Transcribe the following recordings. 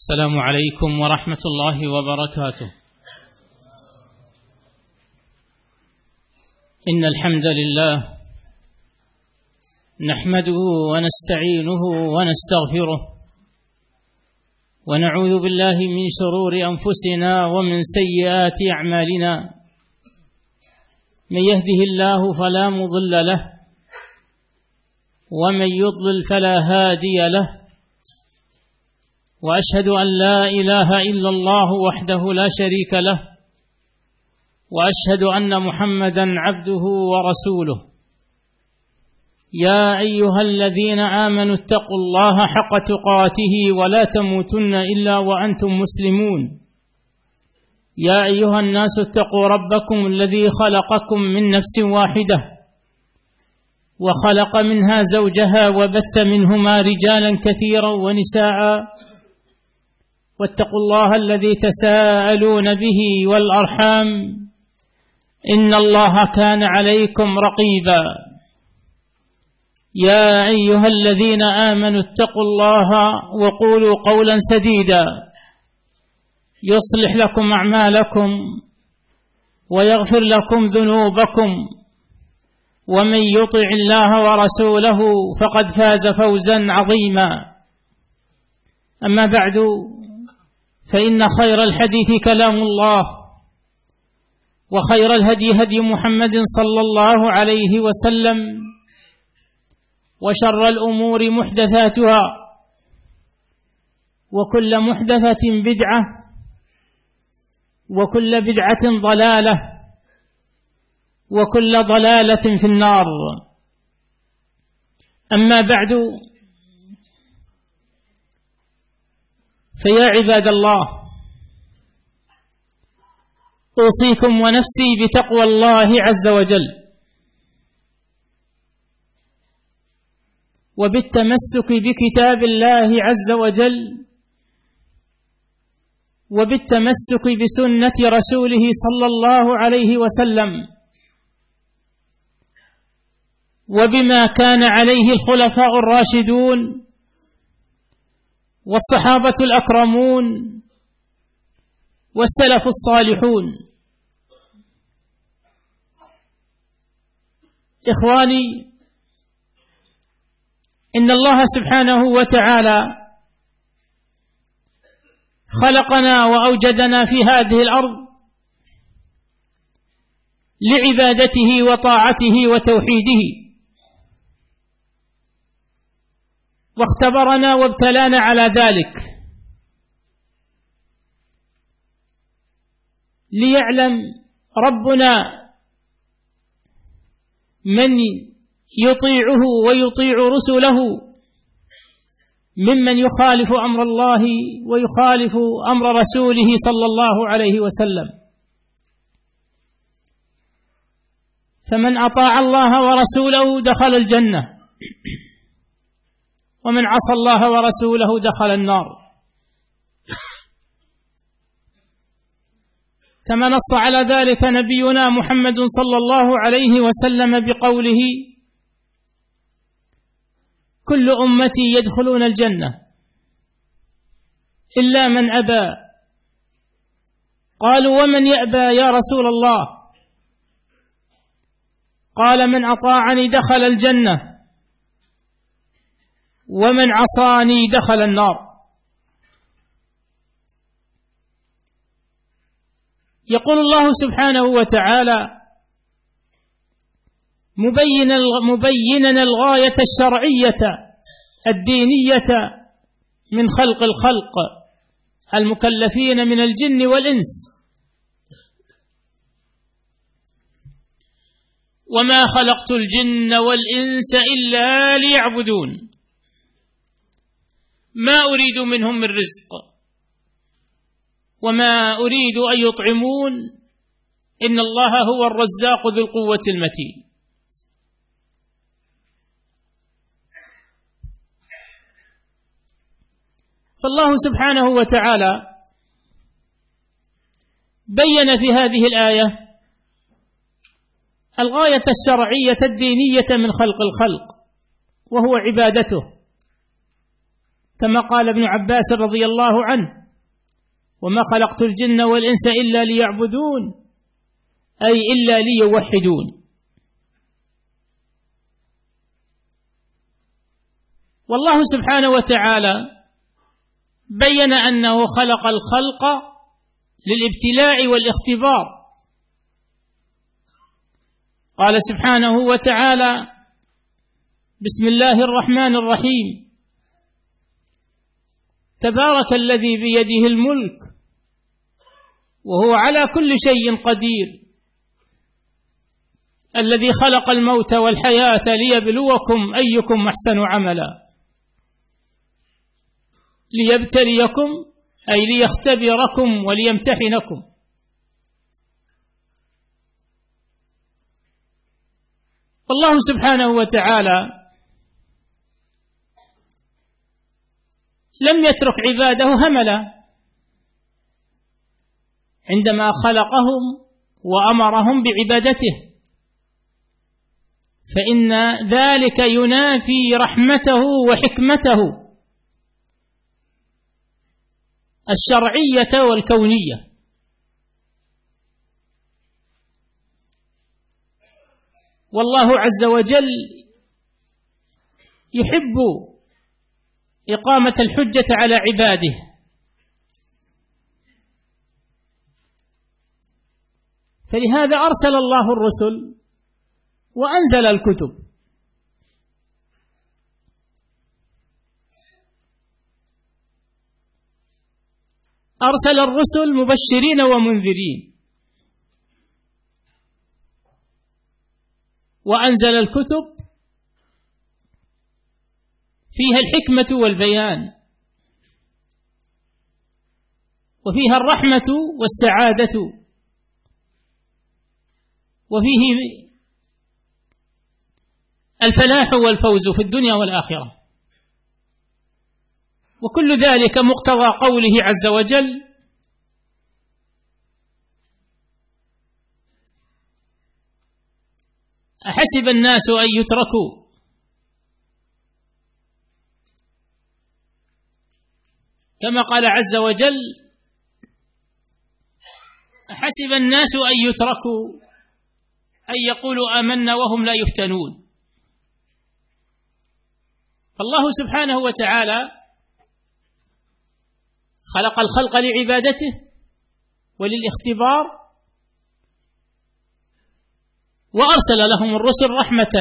السلام عليكم ورحمة الله وبركاته. إن الحمد لله نحمده ونستعينه ونستغفره ونعوذ بالله من شرور أنفسنا ومن سيئات أعمالنا. من يهده الله فلا مضل له ومن يضلل فلا هادي له، وأشهد أن لا إله إلا الله وحده لا شريك له، وأشهد أن محمدا عبده ورسوله. يا أيها الذين آمنوا اتقوا الله حق تقاته ولا تموتن إلا وأنتم مسلمون. يا أيها الناس اتقوا ربكم الذي خلقكم من نفس واحدة وخلق منها زوجها وبث منهما رجالا كثيرا ونساء، واتقوا الله الذي تساءلون به والأرحام إن الله كان عليكم رقيبا. يا أيها الذين آمنوا اتقوا الله وقولوا قولا سديدا يصلح لكم أعمالكم ويغفر لكم ذنوبكم، ومن يطع الله ورسوله فقد فاز فوزا عظيما. أما بعد، فإن خير الحديث كلام الله، وخير الهدي هدي محمد صلى الله عليه وسلم، وشر الأمور محدثاتها، وكل محدثة بدعة، وكل بدعة ضلالة، وكل ضلالة في النار. أما بعد، فيا عباد الله، أوصيكم ونفسي بتقوى الله عز وجل، وبالتمسك بكتاب الله عز وجل، وبالتمسك بسنة رسوله صلى الله عليه وسلم، وبما كان عليه الخلفاء الراشدون والصحابة الأكرمون والسلف الصالحون. إخواني، إن الله سبحانه وتعالى خلقنا وأوجدنا في هذه الأرض لعبادته وطاعته وتوحيده، واختبرنا وابتلانا على ذلك ليعلم ربنا من يطيعه ويطيع رسله ممن يخالف أمر الله ويخالف أمر رسوله صلى الله عليه وسلم. فمن أطاع الله ورسوله دخل الجنة، ومن عصى الله ورسوله دخل النار، كما نص على ذلك نبينا محمد صلى الله عليه وسلم بقوله: كل أمتي يدخلون الجنة إلا من أبى. قالوا: ومن يأبى يا رسول الله؟ قال: من أطاعني دخل الجنة، ومن عصاني دخل النار. يقول الله سبحانه وتعالى مبينا الغاية الشرعية الدينية من خلق الخلق المكلفين من الجن والإنس: وما خلقت الجن والإنس إلا ليعبدون ما أريد منهم من رزق وما أريد أن يطعمون إن الله هو الرزاق ذو القوة المتين. فالله سبحانه وتعالى بين في هذه الآية الغاية الشرعية الدينية من خلق الخلق، وهو عبادته، كما قال ابن عباس رضي الله عنه: وما خلقت الجن والإنس إلا ليعبدون، أي إلا ليوحدون. والله سبحانه وتعالى بين أنه خلق الخلق للابتلاء والاختبار. قال سبحانه وتعالى: بسم الله الرحمن الرحيم: تبارك الذي بيده الملك وهو على كل شيء قدير، الذي خلق الموت والحياة ليبلوكم أيكم أحسن عملا، ليبتليكم أي ليختبركم وليمتحنكم. الله سبحانه وتعالى لم يترك عباده هملا عندما خلقهم وأمرهم بعبادته، فإن ذلك ينافي رحمته وحكمته الشرعية والكونية. والله عز وجل يحب إقامة الحجة على عباده، فلهذا أرسل الله الرسل وأنزل الكتب. أرسل الرسل مبشرين ومنذرين، وأنزل الكتب فيها الحكمة والبيان، وفيها الرحمة والسعادة، وفيه الفلاح والفوز في الدنيا والآخرة. وكل ذلك مقتضى قوله عز وجل: أحسب الناس أن يتركوا كما قال عز وجل: أحسب الناس أن يتركوا أن يقولوا آمنا وهم لا يفتنون. فالله سبحانه وتعالى خلق الخلق لعبادته وللاختبار، وأرسل لهم الرسل رحمة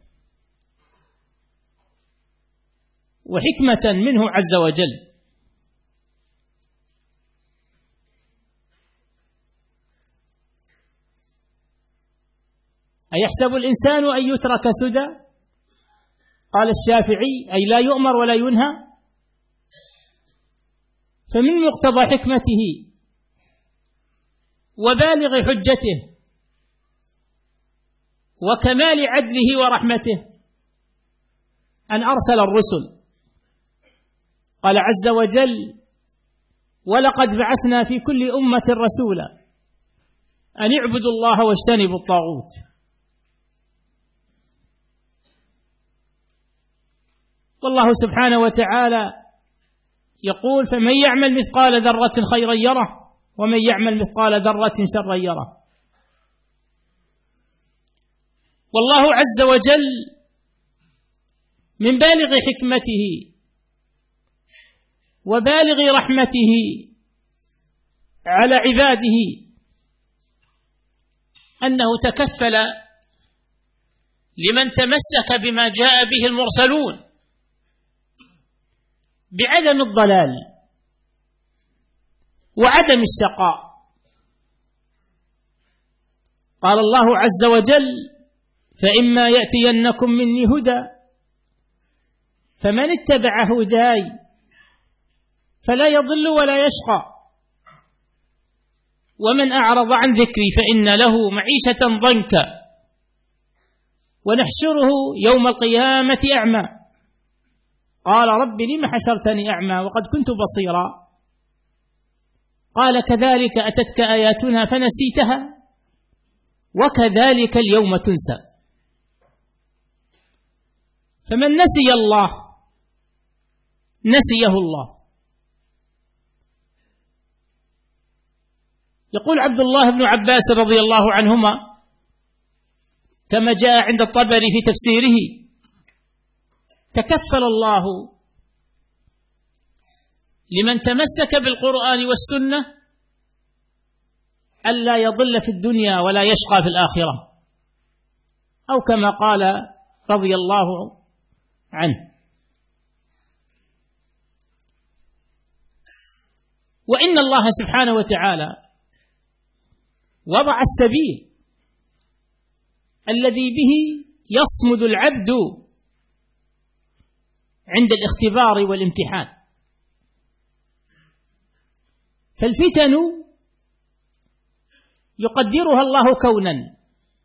وحكمة منه عز وجل. أيحسب الإنسان أن يترك سدى؟ قال الشافعي: أي لا يؤمر ولا ينهى. فمن مقتضى حكمته وبالغ حجته وكمال عدله ورحمته أن أرسل الرسل. قال عز وجل: ولقد بعثنا في كل أمة رسولا أن اعبدوا الله واجتنبوا الطاغوت. والله سبحانه وتعالى يقول: فمن يعمل مثقال ذرة خيرا يره ومن يعمل مثقال ذرة شرا يره. والله عز وجل من بالغ حكمته وبالغ رحمته على عباده أنه تكفل لمن تمسك بما جاء به المرسلون بعدم الضلال وعدم الشقاء. قال الله عز وجل: فإما يأتينكم مني هدى فمن اتبع هداي فلا يضل ولا يشقى، ومن أعرض عن ذكري فإن له معيشة ضنكا ونحشره يوم القيامة أعمى. قال: رب لم حشرتني أعمى وقد كنت بصيرا. قال: كذلك أتتك آياتنا فنسيتها وكذلك اليوم تنسى. فمن نسي الله نسيه الله. يقول عبد الله بن عباس رضي الله عنهما كما جاء عند الطبري في تفسيره: تكفل الله لمن تمسك بالقرآن والسنة ألا يضل في الدنيا ولا يشقى في الآخرة، أو كما قال رضي الله عنه. وإن الله سبحانه وتعالى وضع السبيل الذي به يصمد العبد عند الاختبار والامتحان. فالفتن يقدرها الله كونا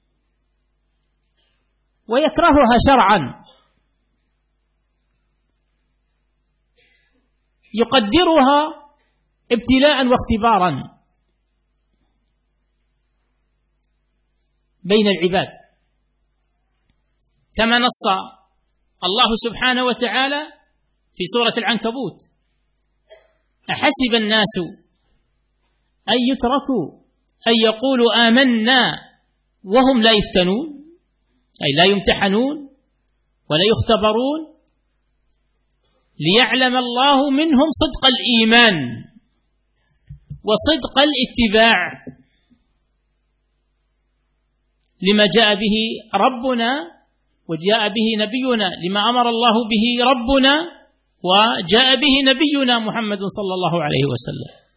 ويكرهها شرعا، يقدرها ابتلاء واختبارا بين العباد، كما نص الله سبحانه وتعالى في سورة العنكبوت: أحسب الناس أن يتركوا أن يقولوا آمنا وهم لا يفتنون، أي لا يمتحنون ولا يختبرون، ليعلم الله منهم صدق الإيمان وصدق الاتباع لما جاء به ربنا وجاء به نبينا، لما أمر الله به ربنا وجاء به نبينا محمد صلى الله عليه وسلم.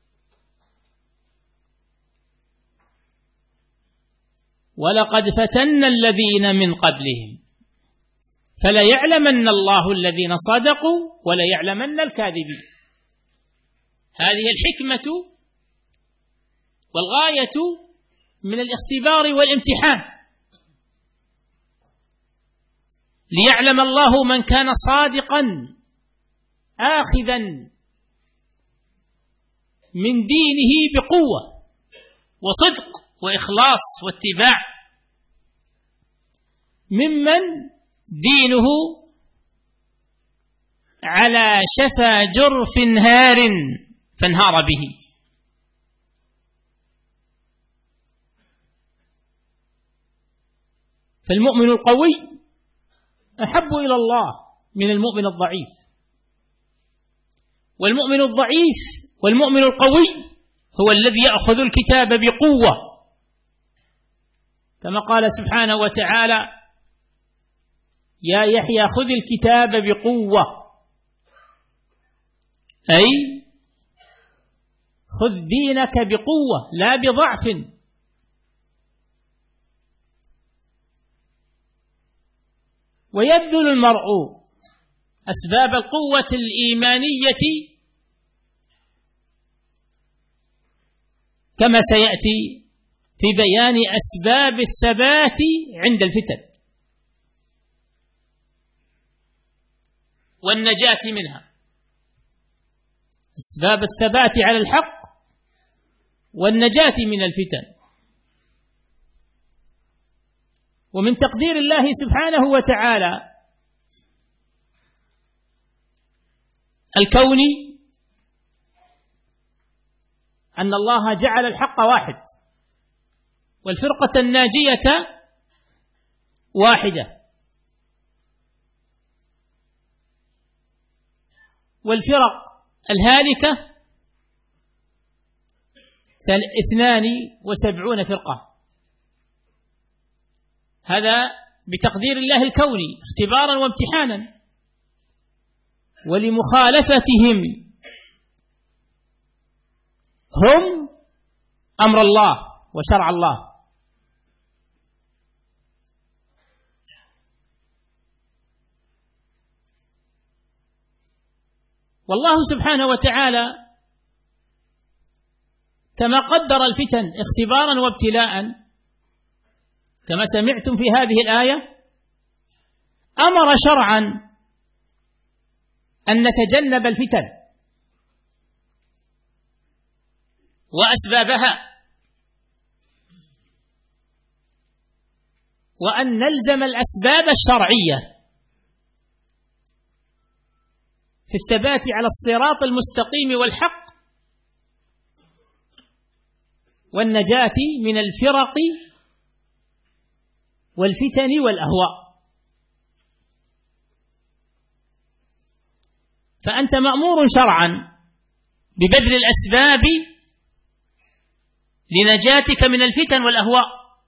ولقد فتنا الذين من قبلهم فليعلمن الله الذين صدقوا وليعلمن الكاذبين. هذه الحكمة والغاية من الاختبار والامتحان، ليعلم الله من كان صادقا آخذا من دينه بقوة وصدق وإخلاص واتباع، ممن دينه على شفا جرف هار فانهار به. فالمؤمن القوي أحب إلى الله من المؤمن الضعيف، والمؤمن الضعيف والمؤمن القوي هو الذي يأخذ الكتاب بقوة، كما قال سبحانه وتعالى: يا يحيى خذ الكتاب بقوة، أي خذ دينك بقوة لا بضعف. ويبذل المرء أسباب القوة الإيمانية كما سيأتي في بيان أسباب الثبات عند الفتن والنجاة منها، أسباب الثبات على الحق والنجاة من الفتن. ومن تقدير الله سبحانه وتعالى الكوني أن الله جعل الحق واحد والفرقة الناجية واحدة، والفرق الهالكة 72 فرقة. هذا بتقدير الله الكوني اختبارا وامتحانا، ولمخالفتهم هم أمر الله وشرع الله. والله سبحانه وتعالى كما قدر الفتن اختبارا وابتلاء كما سمعتم في هذه الآية، أمر شرعا أن نتجنب الفتن وأسبابها، وأن نلزم الأسباب الشرعية في الثبات على الصراط المستقيم والحق، والنجاة من الفرق والفتن والأهواء. فأنت مأمور شرعا ببذل الأسباب لنجاتك من الفتن والأهواء،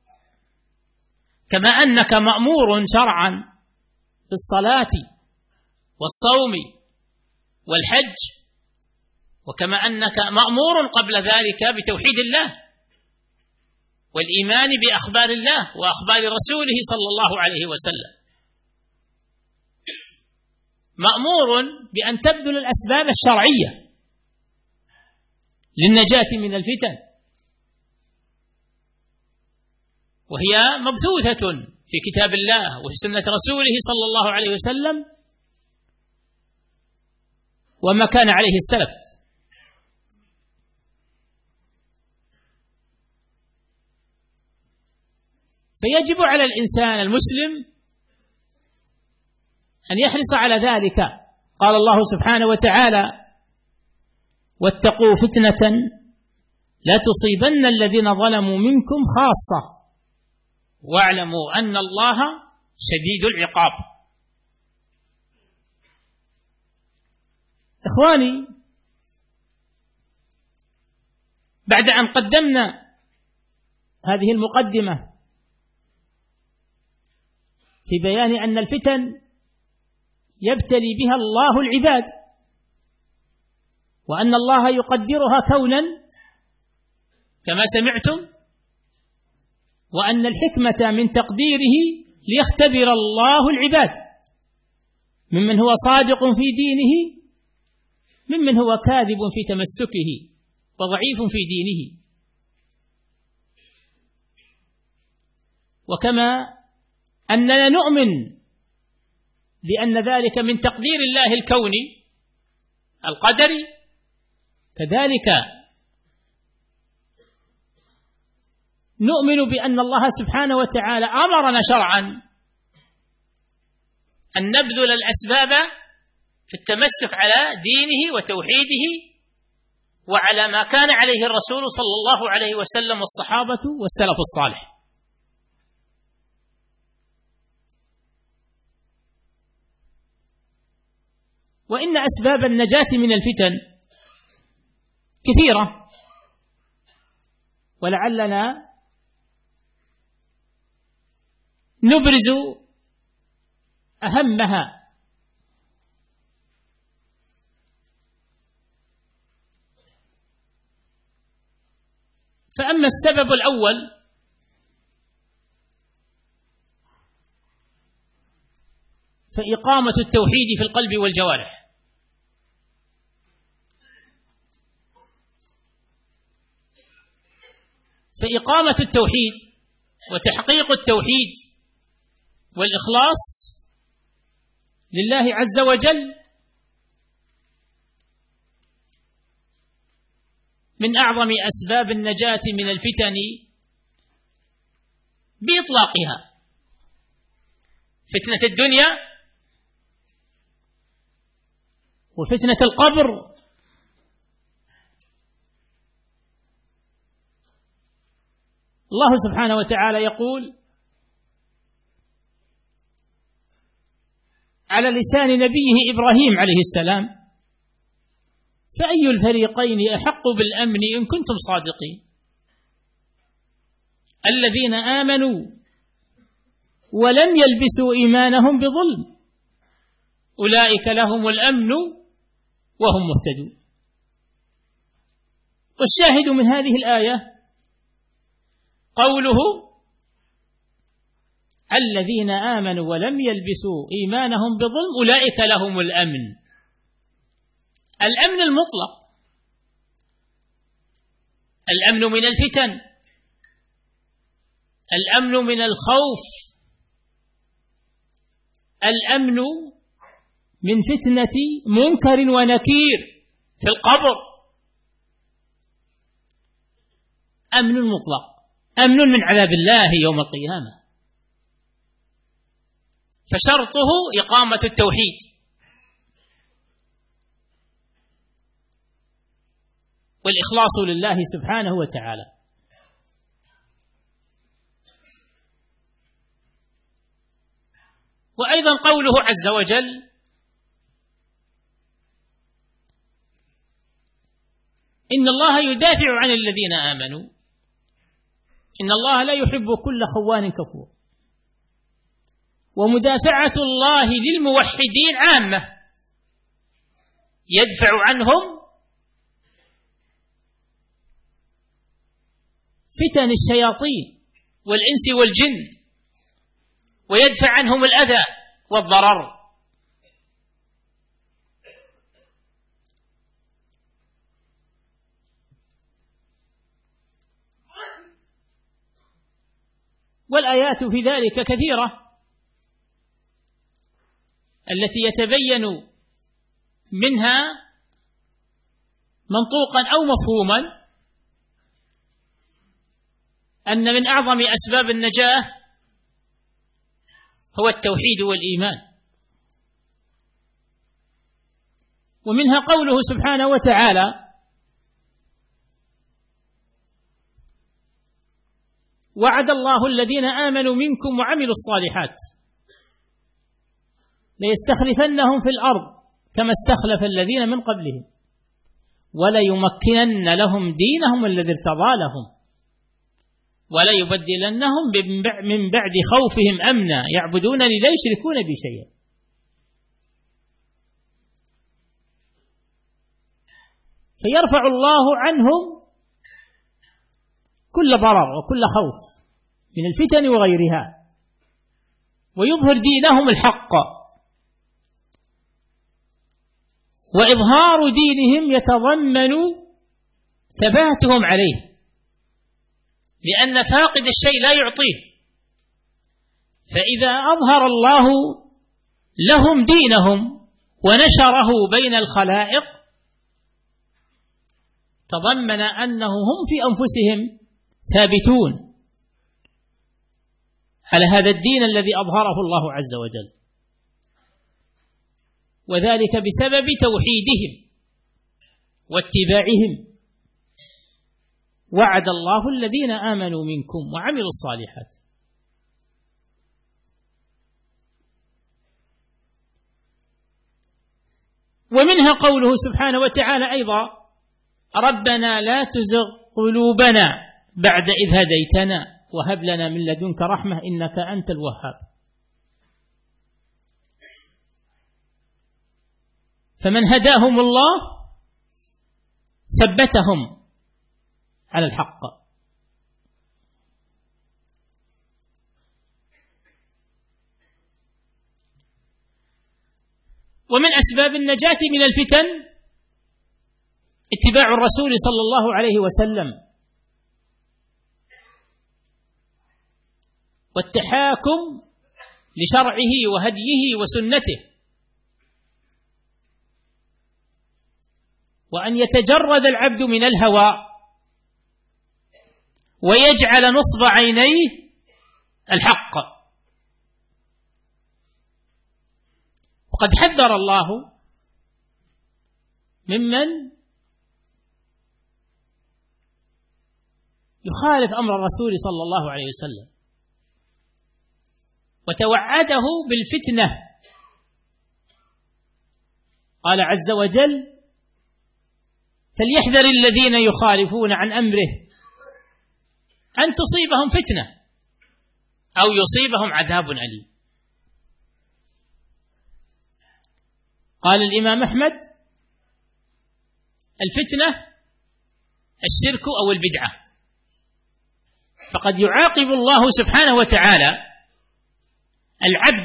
كما أنك مأمور شرعا بالصلاة والصوم والحج، وكما أنك مأمور قبل ذلك بتوحيد الله والإيمان بأخبار الله وأخبار رسوله صلى الله عليه وسلم. مأمور بأن تبذل الأسباب الشرعية للنجاة من الفتن، وهي مبثوثة في كتاب الله وفي سنة رسوله صلى الله عليه وسلم وما كان عليه السلف. فيجب على الإنسان المسلم أن يحرص على ذلك. قال الله سبحانه وتعالى: واتقوا فتنة لا تصيبن الذين ظلموا منكم خاصة واعلموا أن الله شديد العقاب. إخواني، بعد أن قدمنا هذه المقدمة في بيان أن الفتن يبتلي بها الله العباد، وأن الله يقدرها كونا كما سمعتم، وأن الحكمة من تقديره ليختبر الله العباد ممن هو صادق في دينه ممن هو كاذب في تمسكه وضعيف في دينه. وكما أننا نؤمن بأن ذلك من تقدير الله الكوني القدري، كذلك نؤمن بأن الله سبحانه وتعالى أمرنا شرعا أن نبذل الأسباب في التمسك على دينه وتوحيده وعلى ما كان عليه الرسول صلى الله عليه وسلم والصحابة والسلف الصالح. وإن أسباب النجاة من الفتن كثيرة، ولعلنا نبرز أهمها. فأما السبب الأول فإقامة التوحيد في القلب والجوارح. فإقامة التوحيد وتحقيق التوحيد والإخلاص لله عز وجل من أعظم أسباب النجاة من الفتن بإطلاقها، فتنة الدنيا وفتنة القبر الله سبحانه وتعالى يقول على لسان نبيه إبراهيم عليه السلام: فأي الفريقين أحق بالأمن إن كنتم صادقين؟ الذين آمنوا ولم يلبسوا إيمانهم بظلم أولئك لهم الأمن وهم مهتدون. والشاهد من هذه الآية قوله: الذين آمنوا ولم يلبسوا إيمانهم بظلم أولئك لهم الأمن. الأمن المطلق، الأمن من الفتن، الأمن من الخوف، الأمن من فتنة منكر ونكير في القبر، أمن مطلق، أمن من عذاب الله يوم القيامة. فشرطه إقامة التوحيد والإخلاص لله سبحانه وتعالى. وأيضا قوله عز وجل: إن الله يدافع عن الذين آمنوا إن الله لا يحب كل خوان كفور. ومدافعة الله للموحدين عامة، يدفع عنهم فتن الشياطين والإنس والجن، ويدفع عنهم الأذى والضرر. والآيات في ذلك كثيرة التي يتبين منها منطوقا أو مفهوما أن من أعظم أسباب النجاة هو التوحيد والإيمان. ومنها قوله سبحانه وتعالى: وعد الله الذين آمنوا منكم وعملوا الصالحات ليستخلفنهم في الأرض كما استخلف الذين من قبلهم وليمكنن لهم دينهم الذي ارتضى لهم وليبدلنهم من بعد خوفهم أمنا يعبدونني لا يشركون بي شيئا. فيرفع الله عنهم كل ضرر وكل خوف من الفتن وغيرها، ويظهر دينهم الحق. وإظهار دينهم يتضمن ثباتهم عليه، لأن فاقد الشيء لا يعطيه. فإذا أظهر الله لهم دينهم ونشره بين الخلائق تضمن أنه هم في أنفسهم ثابتون على هذا الدين الذي أظهره الله عز وجل، وذلك بسبب توحيدهم واتباعهم. وعد الله الذين آمنوا منكم وعملوا الصالحات. ومنها قوله سبحانه وتعالى أيضا: ربنا لا تزغ قلوبنا بعد إذ هديتنا وهب لنا من لدنك رحمة إنك أنت الوهاب. فمن هداهم الله ثبتهم على الحق. ومن أسباب النجاة من الفتن اتباع الرسول صلى الله عليه وسلم والتحاكم لشرعه وهديه وسنته، وأن يتجرد العبد من الهوى ويجعل نصب عينيه الحق. وقد حذر الله ممن يخالف أمر الرسول صلى الله عليه وسلم، وتوعده بالفتنة. قال عز وجل: فليحذر الذين يخالفون عن أمره أن تصيبهم فتنة أو يصيبهم عذاب أليم. قال الإمام أحمد: الفتنة الشرك أو البدعة. فقد يعاقب الله سبحانه وتعالى العبد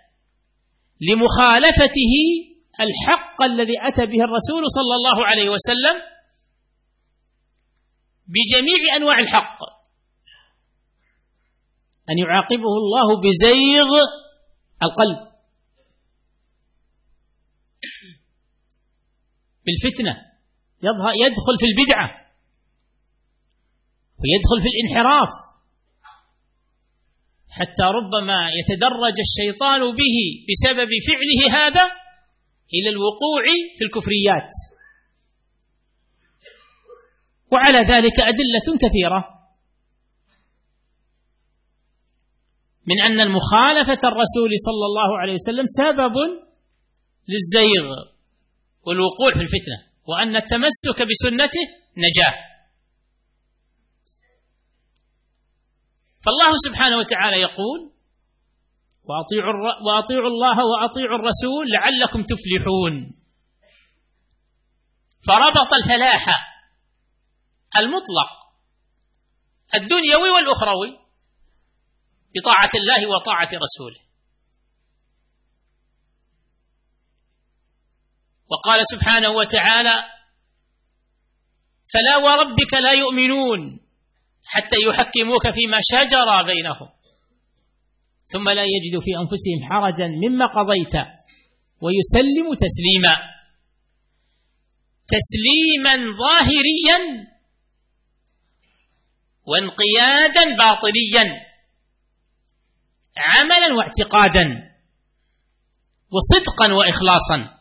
لمخالفته الحق الذي أتى به الرسول صلى الله عليه وسلم بجميع أنواع الحق، أن يعاقبه الله بزيغ القلب بالفتنة، يدخل في البدعة ويدخل في الانحراف، حتى ربما يتدرج الشيطان به بسبب فعله هذا إلى الوقوع في الكفريات. وعلى ذلك أدلة كثيرة من أن المخالفة الرسول صلى الله عليه وسلم سبب للزيغ والوقوع في الفتنة، وأن التمسك بسنته نجاة. فالله سبحانه وتعالى يقول: وأطيعوا الله وأطيعوا الرسول لعلكم تفلحون. فربط الفلاح المطلق الدنيوي والأخروي بطاعة الله وطاعة رسوله. وقال سبحانه وتعالى: فلا وربك لا يؤمنون حتى يحكموك فيما شجر بينهم ثم لا يجدوا في أنفسهم حرجا مما قضيت ويسلموا تسليما. تسليما ظاهريا وانقيادا باطنيا، عملا واعتقادا وصدقا وإخلاصا.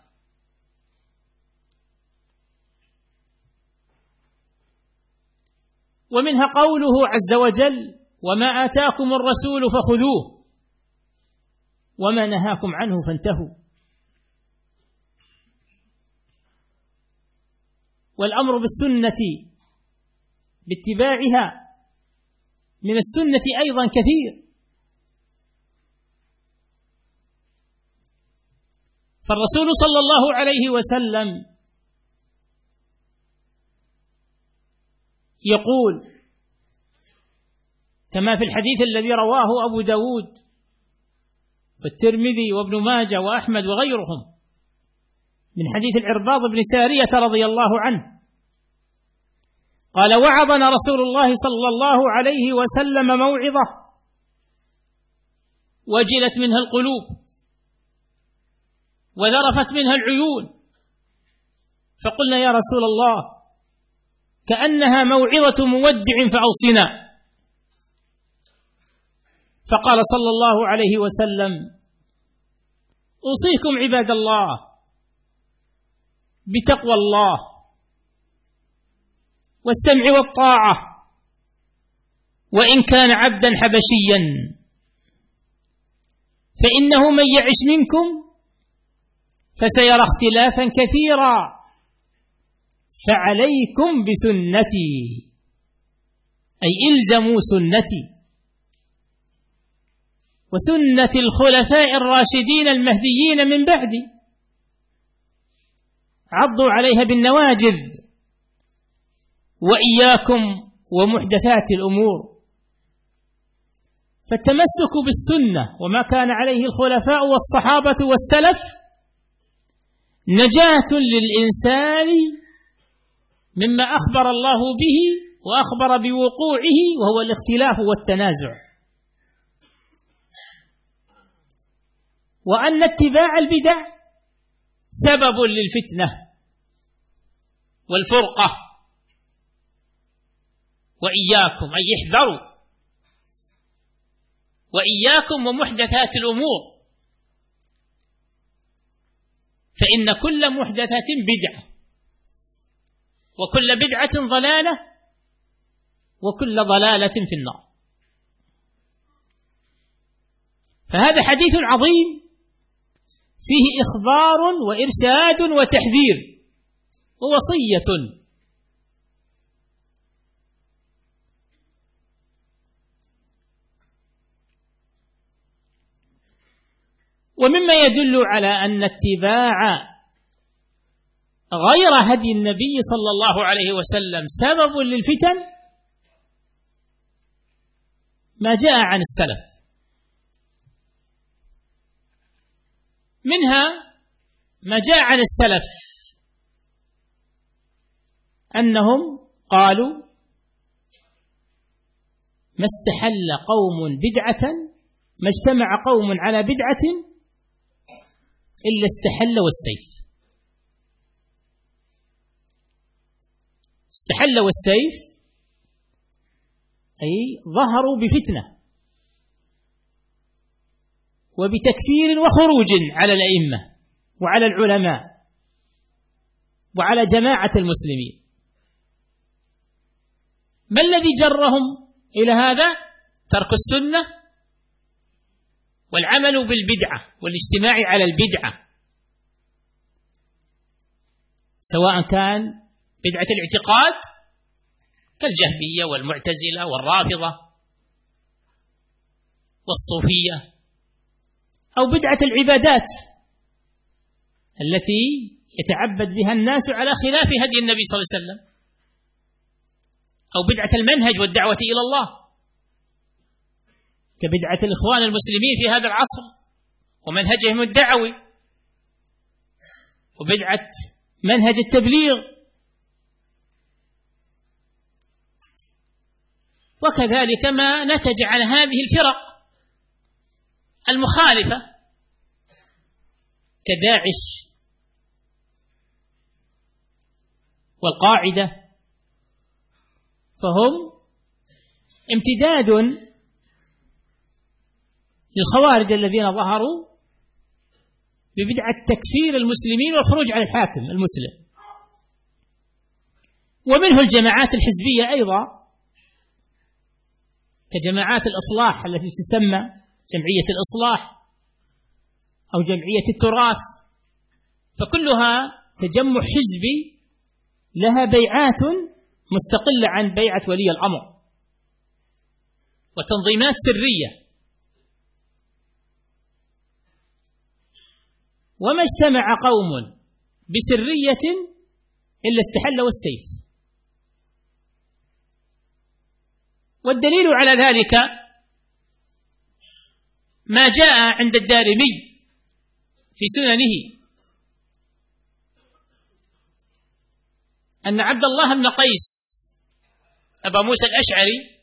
ومنها قوله عز وجل: وما آتاكم الرسول فخذوه وما نهاكم عنه فانتهوا. والأمر بالسنة باتباعها من السنة أيضا كثير. فالرسول صلى الله عليه وسلم يقول كما في الحديث الذي رواه أبو داود والترمذي وابن ماجه وأحمد وغيرهم من حديث العرباض بن سارية رضي الله عنه قال: وعظنا رسول الله صلى الله عليه وسلم موعظة وجلت منها القلوب وذرفت منها العيون، فقلنا: يا رسول الله كأنها موعظة مودع فأوصنا. فقال صلى الله عليه وسلم: أوصيكم عباد الله بتقوى الله والسمع والطاعة وإن كان عبدا حبشيا، فإنه من يعش منكم فسيرى اختلافا كثيرا فعليكم بسنتي، أي إلزموا سنتي وسنة الخلفاء الراشدين المهديين من بعدي، عضوا عليها بالنواجذ، وإياكم ومحدثات الأمور. فالتمسك بالسنة وما كان عليه الخلفاء والصحابة والسلف نجاة للإنسان مما أخبر الله به وأخبر بوقوعه، وهو الاختلاف والتنازع، وأن اتباع البدع سبب للفتنة والفرقة. وإياكم أي احذروا، وإياكم ومحدثات الأمور، فإن كل محدثة بدعة وكل بدعة ضلالة وكل ضلالة في النار. فهذا حديث عظيم فيه إخبار وإرشاد وتحذير ووصية. ومما يدل على أن اتباع غير هدي النبي صلى الله عليه وسلم سبب للفتن ما جاء عن السلف، منها ما جاء عن السلف أنهم قالوا: ما استحل قوم بدعة، ما اجتمع قوم على بدعة إلا استحل والسيف. استحل والسيف أي ظهروا بفتنة وبتكفير وخروج على الأئمة وعلى العلماء وعلى جماعة المسلمين. ما الذي جرهم إلى هذا؟ ترك السنة والعمل بالبدعة والاجتماع على البدعة، سواء كان بدعة الاعتقاد كالجهمية والمعتزلة والرافضة والصوفية، أو بدعة العبادات التي يتعبد بها الناس على خلاف هدي النبي صلى الله عليه وسلم، أو بدعة المنهج والدعوة إلى الله كبدعة الإخوان المسلمين في هذا العصر ومنهجهم الدعوي، وبدعة منهج التبليغ، وكذلك ما نتج عن هذه الفرق المخالفة كداعش والقاعدة، فهم امتداد للخوارج الذين ظهروا ببدعة تكفير المسلمين والخروج على الحاكم المسلم. ومنه الجماعات الحزبية أيضا كجماعات الإصلاح التي تسمى جمعية الإصلاح أو جمعية التراث، فكلها تجمع حزبي لها بيعات مستقلة عن بيعة ولي الأمر وتنظيمات سرية. وما اجتمع قوم بسرية إلا استحلوا السيف. والدليل على ذلك ما جاء عند الدارمي في سننه أن عبد الله بن قيس أبا موسى الأشعري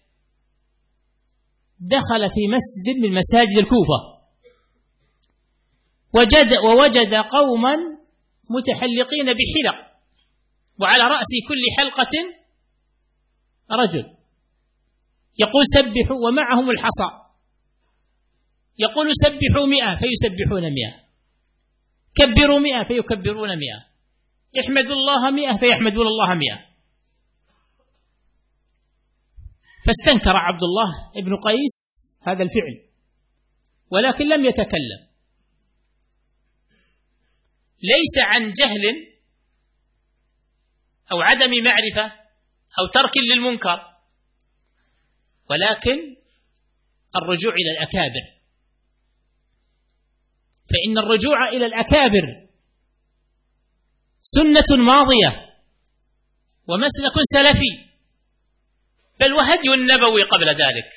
دخل في مسجد من مساجد الكوفة ووجد قوما متحلقين بحلق، وعلى رأس كل حلقة رجل يقول سبحوا ومعهم الحصى، يقول سبحوا 100 فيسبحون 100، كبروا 100 فيكبرون 100، احمدوا الله 100 فيحمدون الله 100. فاستنكر عبد الله بن قيس هذا الفعل ولكن لم يتكلم، ليس عن جهل أو عدم معرفة أو ترك للمنكر، ولكن الرجوع إلى الأكابر، فإن الرجوع إلى الأكابر سنة ماضية ومسلك سلفي، بل وهدي النبوي قبل ذلك.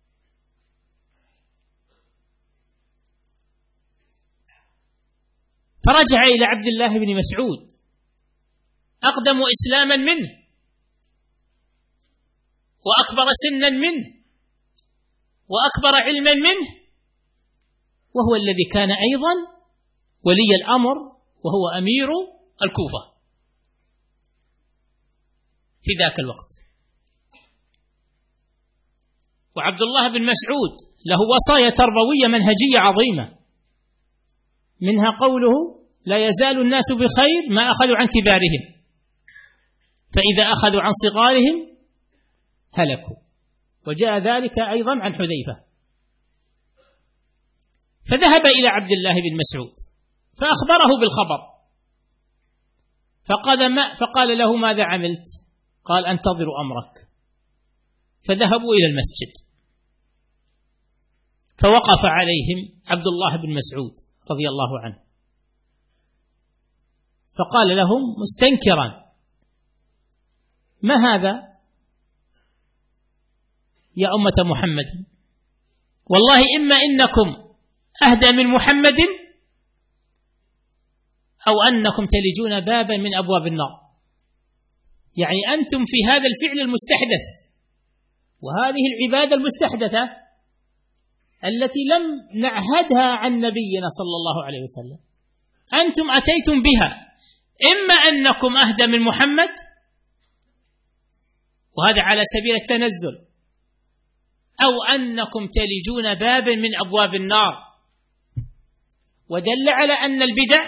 فرجع إلى عبد الله بن مسعود أقدم إسلاما منه وأكبر سنا منه وأكبر علما منه، وهو الذي كان أيضا ولي الأمر وهو أمير الكوفة في ذاك الوقت. وعبد الله بن مسعود له وصايا تربوية منهجية عظيمة، منها قوله لا يزال الناس بخير ما أخذوا عن كبارهم، فإذا أخذوا عن صغارهم هلكوا. وجاء ذلك أيضا عن حذيفة. فذهب إلى عبد الله بن مسعود فأخبره بالخبر، فقال له ماذا عملت؟ قال أنتظر أمرك. فذهبوا إلى المسجد فوقف عليهم عبد الله بن مسعود رضي الله عنه فقال لهم مستنكرا ما هذا يا أمة محمد؟ والله إما إنكم أهدى من محمد أو أنكم تلجون بابا من أبواب النار، يعني أنتم في هذا الفعل المستحدث وهذه العبادة المستحدثة التي لم نعهدها عن نبينا صلى الله عليه وسلم، أنتم أتيتم بها، إما أنكم أهدى من محمد وهذا على سبيل التنزل، أو أنكم تلجون بابا من أبواب النار. ودل على أن البدع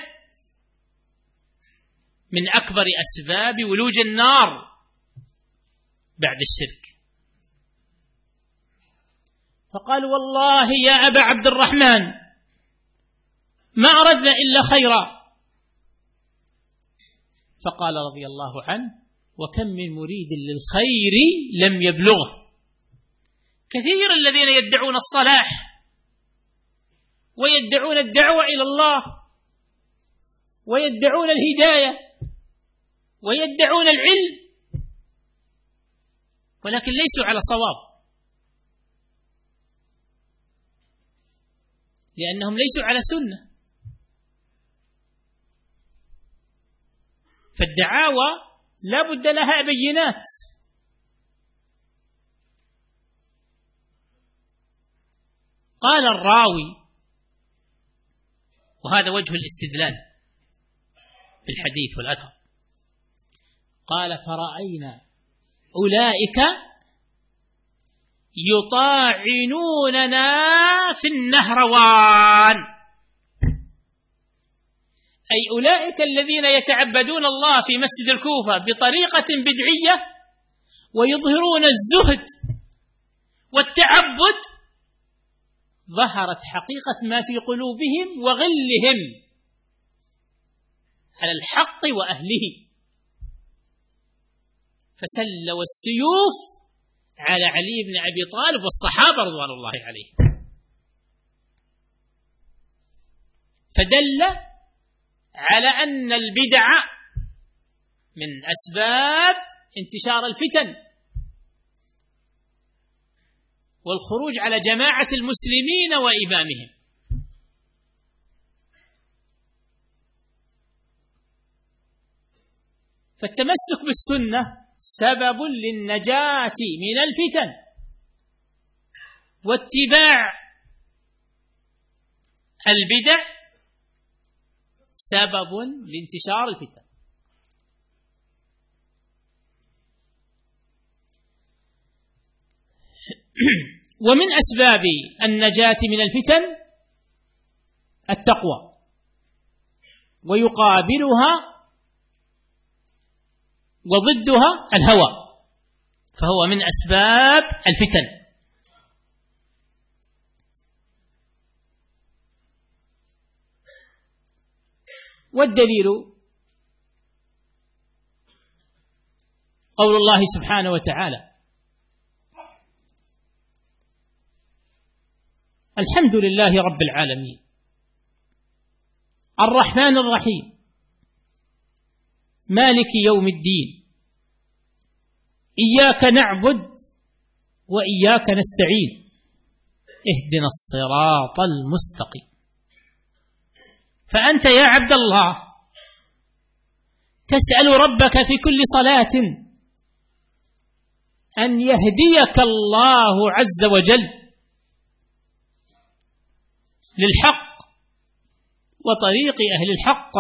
من أكبر أسباب ولوج النار بعد الشرك. فقال والله يا أبا عبد الرحمن ما أردنا إلا خيرا. فقال رضي الله عنه وكم من مريد للخير لم يبلغه. كثير الذين يدعون الصلاح ويدعون الدعوة إلى الله ويدعون الهداية ويدعون العلم، ولكن ليسوا على صواب، لأنهم ليسوا على سنة. فالدعاوى لا بد لها بينات. قال الراوي، وهذا وجه الاستدلال بالحديث والأثر، قال فرأينا أولئك يطاعنوننا في النهروان، أي أولئك الذين يتعبدون الله في مسجد الكوفة بطريقة بدعية ويظهرون الزهد والتعبد، ظهرت حقيقة ما في قلوبهم وغلهم على الحق وأهله، فسلوا السيوف على علي بن أبي طالب والصحابة رضوان الله عليهم. فدل على أن البدع من أسباب انتشار الفتن والخروج على جماعة المسلمين وإمامهم. فالتمسك بالسنة سبب للنجاة من الفتن، واتباع البدع سبب لانتشار الفتن. ومن أسباب النجاة من الفتن التقوى، ويقابلها وضدها الهوى، فهو من أسباب الفتن. والدليل قول الله سبحانه وتعالى الحمد لله رب العالمين الرحمن الرحيم مالك يوم الدين إياك نعبد وإياك نستعين اهدنا الصراط المستقيم. فأنت يا عبد الله تسأل ربك في كل صلاة أن يهديك الله عز وجل للحق وطريق أهل الحق،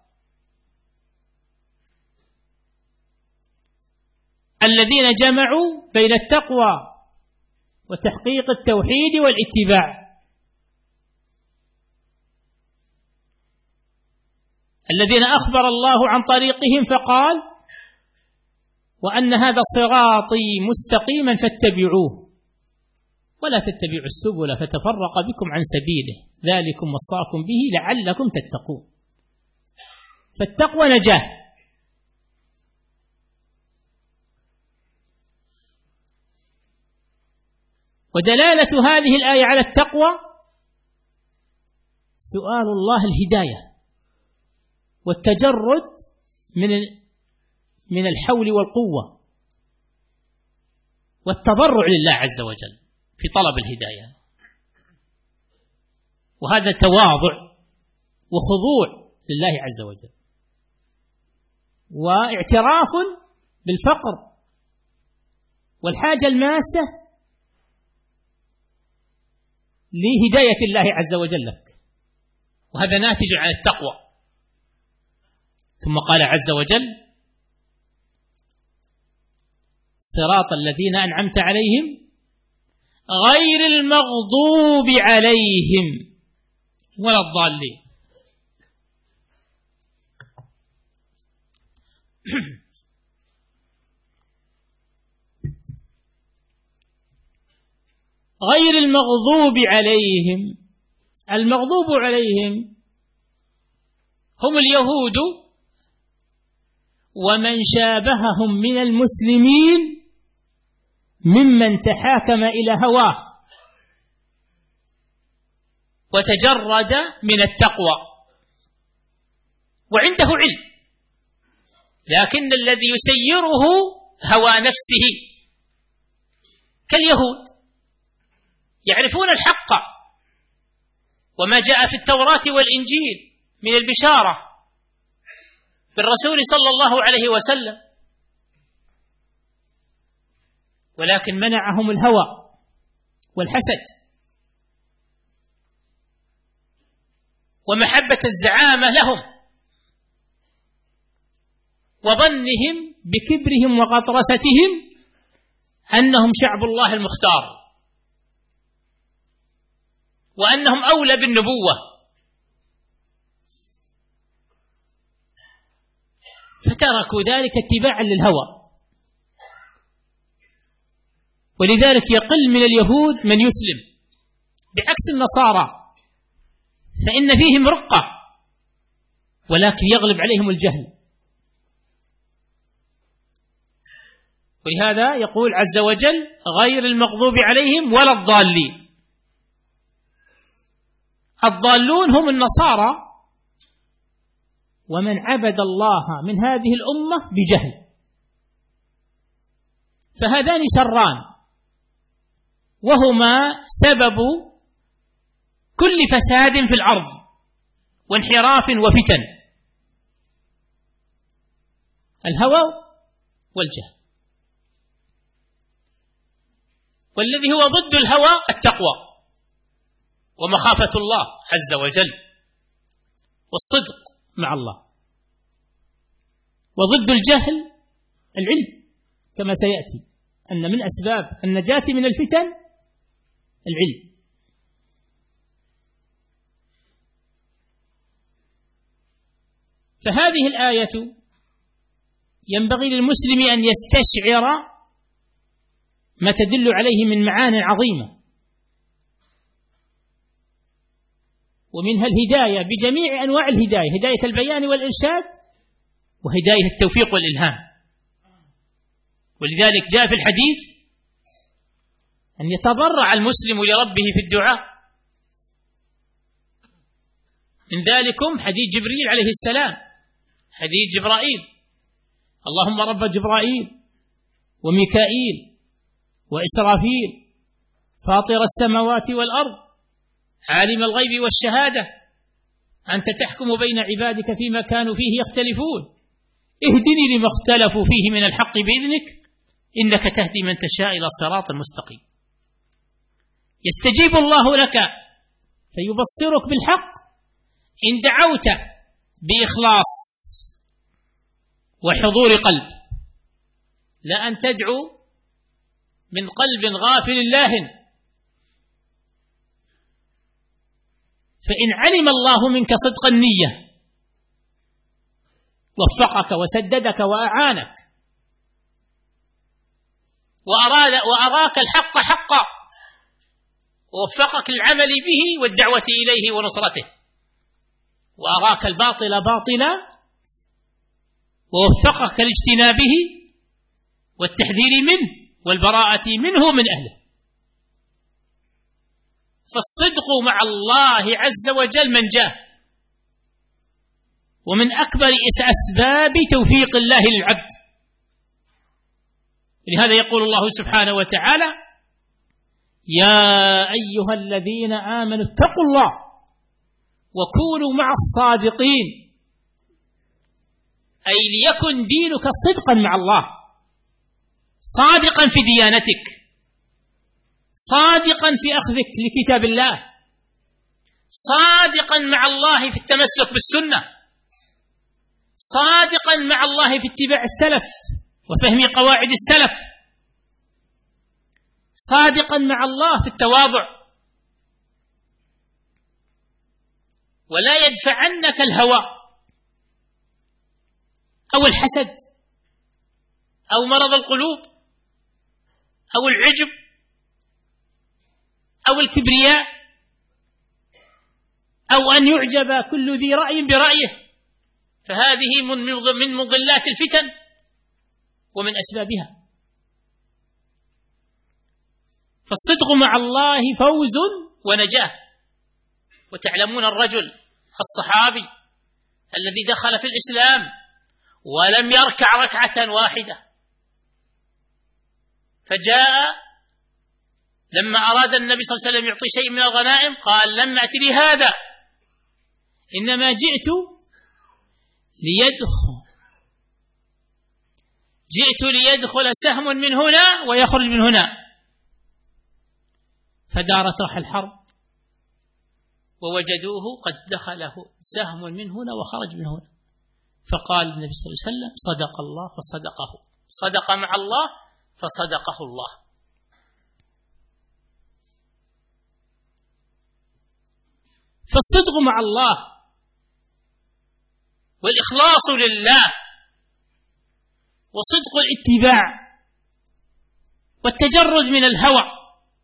الذين جمعوا بين التقوى وتحقيق التوحيد والاتباع، الذين أخبر الله عن طريقهم فقال وأن هذا صراطي مستقيما فاتبعوه ولا تتبعوا السبل فتفرق بكم عن سبيله ذلكم وصاكم به لعلكم تتقون. فالتقوى نجاة. ودلالة هذه الآية على التقوى سؤال الله الهداية والتجرد من الحول والقوة والتضرع لله عز وجل في طلب الهداية، وهذا تواضع وخضوع لله عز وجل واعتراف بالفقر والحاجة الماسة لهداية الله عز وجل لك، وهذا ناتج عن التقوى. ثم قال عز وجل صراط الذين أنعمت عليهم غير المغضوب عليهم ولا الضالين. غير المغضوب عليهم. المغضوب عليهم هم اليهود ومن شابههم من المسلمين ممن تحاكم إلى هواه وتجرد من التقوى وعنده علم، لكن الذي يسيره هوى نفسه، كاليهود يعرفون الحق وما جاء في التوراة والإنجيل من البشارة بالرسول صلى الله عليه وسلم، ولكن منعهم الهوى والحسد ومحبة الزعامة لهم وظنهم بكبرهم وغطرستهم أنهم شعب الله المختار وأنهم أولى بالنبوة، فتركوا ذلك اتباعا للهوى. ولذلك يقل من اليهود من يسلم بعكس النصارى، فإن فيهم رقة ولكن يغلب عليهم الجهل. ولهذا يقول عز وجل غير المغضوب عليهم ولا الضالين. الضالون هم النصارى ومن عبد الله من هذه الأمة بجهل، فهذان شران وهما سبب كل فساد في الأرض وانحراف وفتن، الهوى والجهل. والذي هو ضد الهوى التقوى ومخافة الله عز وجل والصدق مع الله، وضد الجهل العلم، كما سيأتي أن من أسباب النجاة من الفتن العلم. فهذه الآية ينبغي للمسلم أن يستشعر ما تدل عليه من معان عظيمة، ومنها الهداية بجميع أنواع الهداية، هداية البيان والإرشاد وهداية التوفيق والإلهام. ولذلك جاء في الحديث أن يتضرع المسلم لربه في الدعاء، من ذلكم حديث جبريل عليه السلام، حديث جبرائيل: اللهم رب جبرائيل وميكائيل وإسرافيل فاطر السماوات والأرض عالم الغيب والشهادة أنت تحكم بين عبادك فيما كانوا فيه يختلفون اهدني لما اختلفوا فيه من الحق بإذنك إنك تهدي من تشاء إلى صراط مستقيم. يستجيب الله لك فيبصرك بالحق إن دعوت بإخلاص وحضور قلب، لا أن تدعو من قلب غافل لاهٍ. فإن علم الله منك صدق النية وفقك وسددك وأعانك وأراك الحق حقا ووفقك للعمل به والدعوة إليه ونصرته، وأراك الباطل باطلا ووفقك لاجتنابه والتحذير منه والبراءة منه من أهله. فالصدق مع الله عز وجل منجاه، ومن أكبر أسباب توفيق الله للعبد. لهذا يقول الله سبحانه وتعالى: يا أيها الذين آمنوا اتقوا الله وكونوا مع الصادقين، أي ليكن دينك صدقا مع الله، صادقا في ديانتك، صادقا في أخذك لكتاب الله، صادقا مع الله في التمسك بالسنة، صادقا مع الله في اتباع السلف وفهم قواعد السلف، صادقا مع الله في التواضع، ولا يدفعنك الهوى أو الحسد أو مرض القلوب أو العجب أو الكبرياء أو أن يعجب كل ذي رأي برأيه، فهذه من مضلات الفتن ومن أسبابها. فالصدق مع الله فوز ونجاة. وتعلمون الرجل الصحابي الذي دخل في الإسلام ولم يركع ركعة واحدة، فجاء لما أراد النبي صلى الله عليه وسلم يعطي شيء من الغنائم قال: لم أتي لهذا، إنما جئت ليدخل سهم من هنا ويخرج من هنا. فدار صرح الحرب ووجدوه قد دخله سهم من هنا وخرج من هنا، فقال النبي صلى الله عليه وسلم: صدق الله فصدقه، صدق مع الله فصدقه الله. فالصدق مع الله والإخلاص لله وصدق الاتباع والتجرد من الهوى،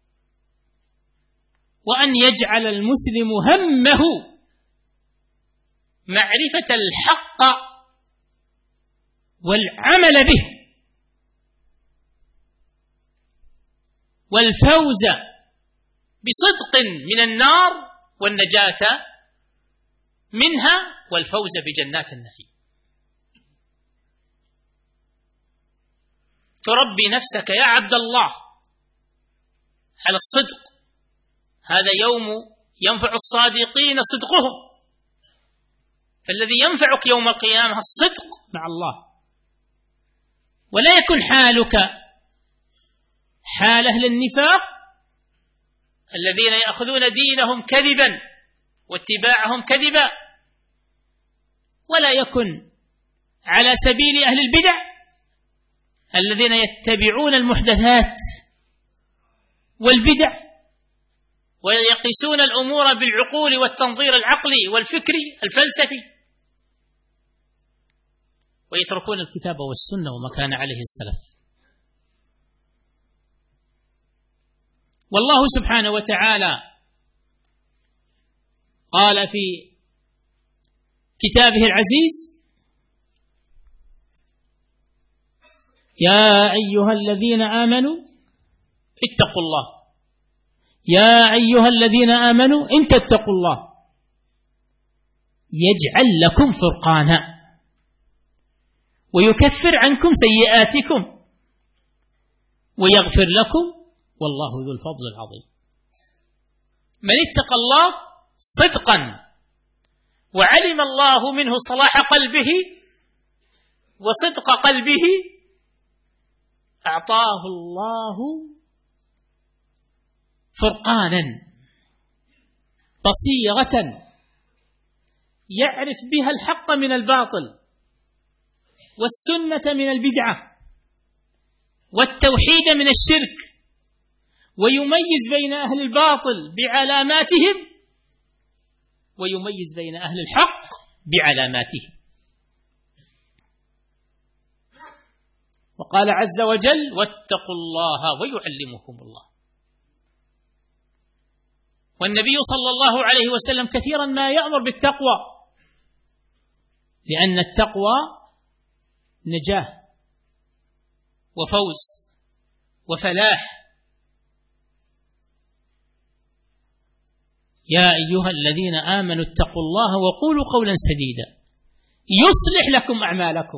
وأن يجعل المسلم همه معرفة الحق والعمل به والفوز بصدق من النار والنجاة منها والفوز بجنات النعيم. تربي نفسك يا عبد الله على الصدق، هذا يوم ينفع الصادقين صدقهم، فالذي ينفعك يوم القيامة الصدق مع الله. ولا يكن حالك حال أهل النفاق الذين يأخذون دينهم كذبا واتباعهم كذبا، ولا يكن على سبيل أهل البدع الذين يتبعون المحدثات والبدع ويقيسون الأمور بالعقول والتنظير العقلي والفكري الفلسفي، ويتركون الكتاب والسنة وما كان عليه السلف. والله سبحانه وتعالى قال في كتابه العزيز: يا أيها الذين آمنوا اتقوا الله، يا أيها الذين آمنوا إن تتقوا الله يجعل لكم فرقانا ويكفر عنكم سيئاتكم ويغفر لكم والله ذو الفضل العظيم. من اتقى الله صدقا وعلم الله منه صلاح قلبه وصدق قلبه أعطاه الله فرقانا بصيرة يعرف بها الحق من الباطل والسنة من البدعة والتوحيد من الشرك، ويميز بين أهل الباطل بعلاماتهم ويميز بين أهل الحق بعلاماتهم. وقال عز وجل: واتقوا الله ويعلمكم الله. والنبي صلى الله عليه وسلم كثيرا ما يأمر بالتقوى، لأن التقوى نجاة وفوز وفلاح. يا أيها الذين آمنوا اتقوا الله وقولوا قولا سديدا يصلح لكم أعمالكم،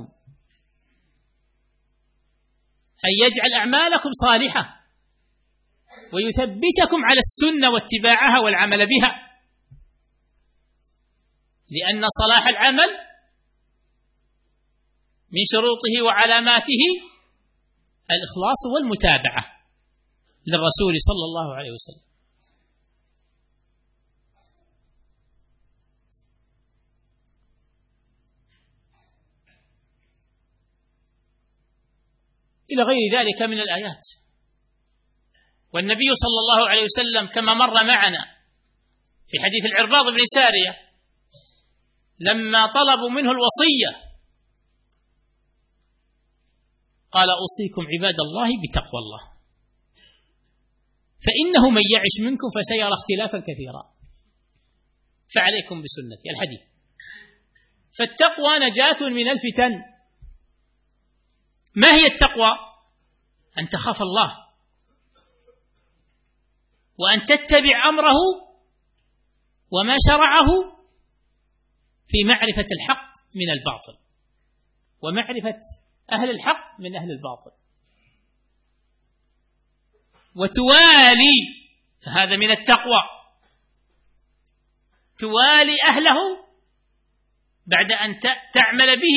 أن يجعل أعمالكم صالحة ويثبتكم على السنة واتباعها والعمل بها، لأن صلاح العمل من شروطه وعلاماته الإخلاص والمتابعة للرسول صلى الله عليه وسلم. إلى غير ذلك من الآيات. والنبي صلى الله عليه وسلم كما مر معنا في حديث العرباض بن سارية لما طلبوا منه الوصية قال: أوصيكم عباد الله بتقوى الله، فإنه من يعش منكم فسيرى اختلافا كثيرا فعليكم بسنتي. الحديث. فالتقوى نجاة من الفتن. ما هي التقوى؟ أن تخاف الله وأن تتبع أمره وما شرعه في معرفة الحق من الباطل ومعرفة أهل الحق من أهل الباطل، وتوالي، هذا من التقوى، توالي أهله بعد أن تعمل به،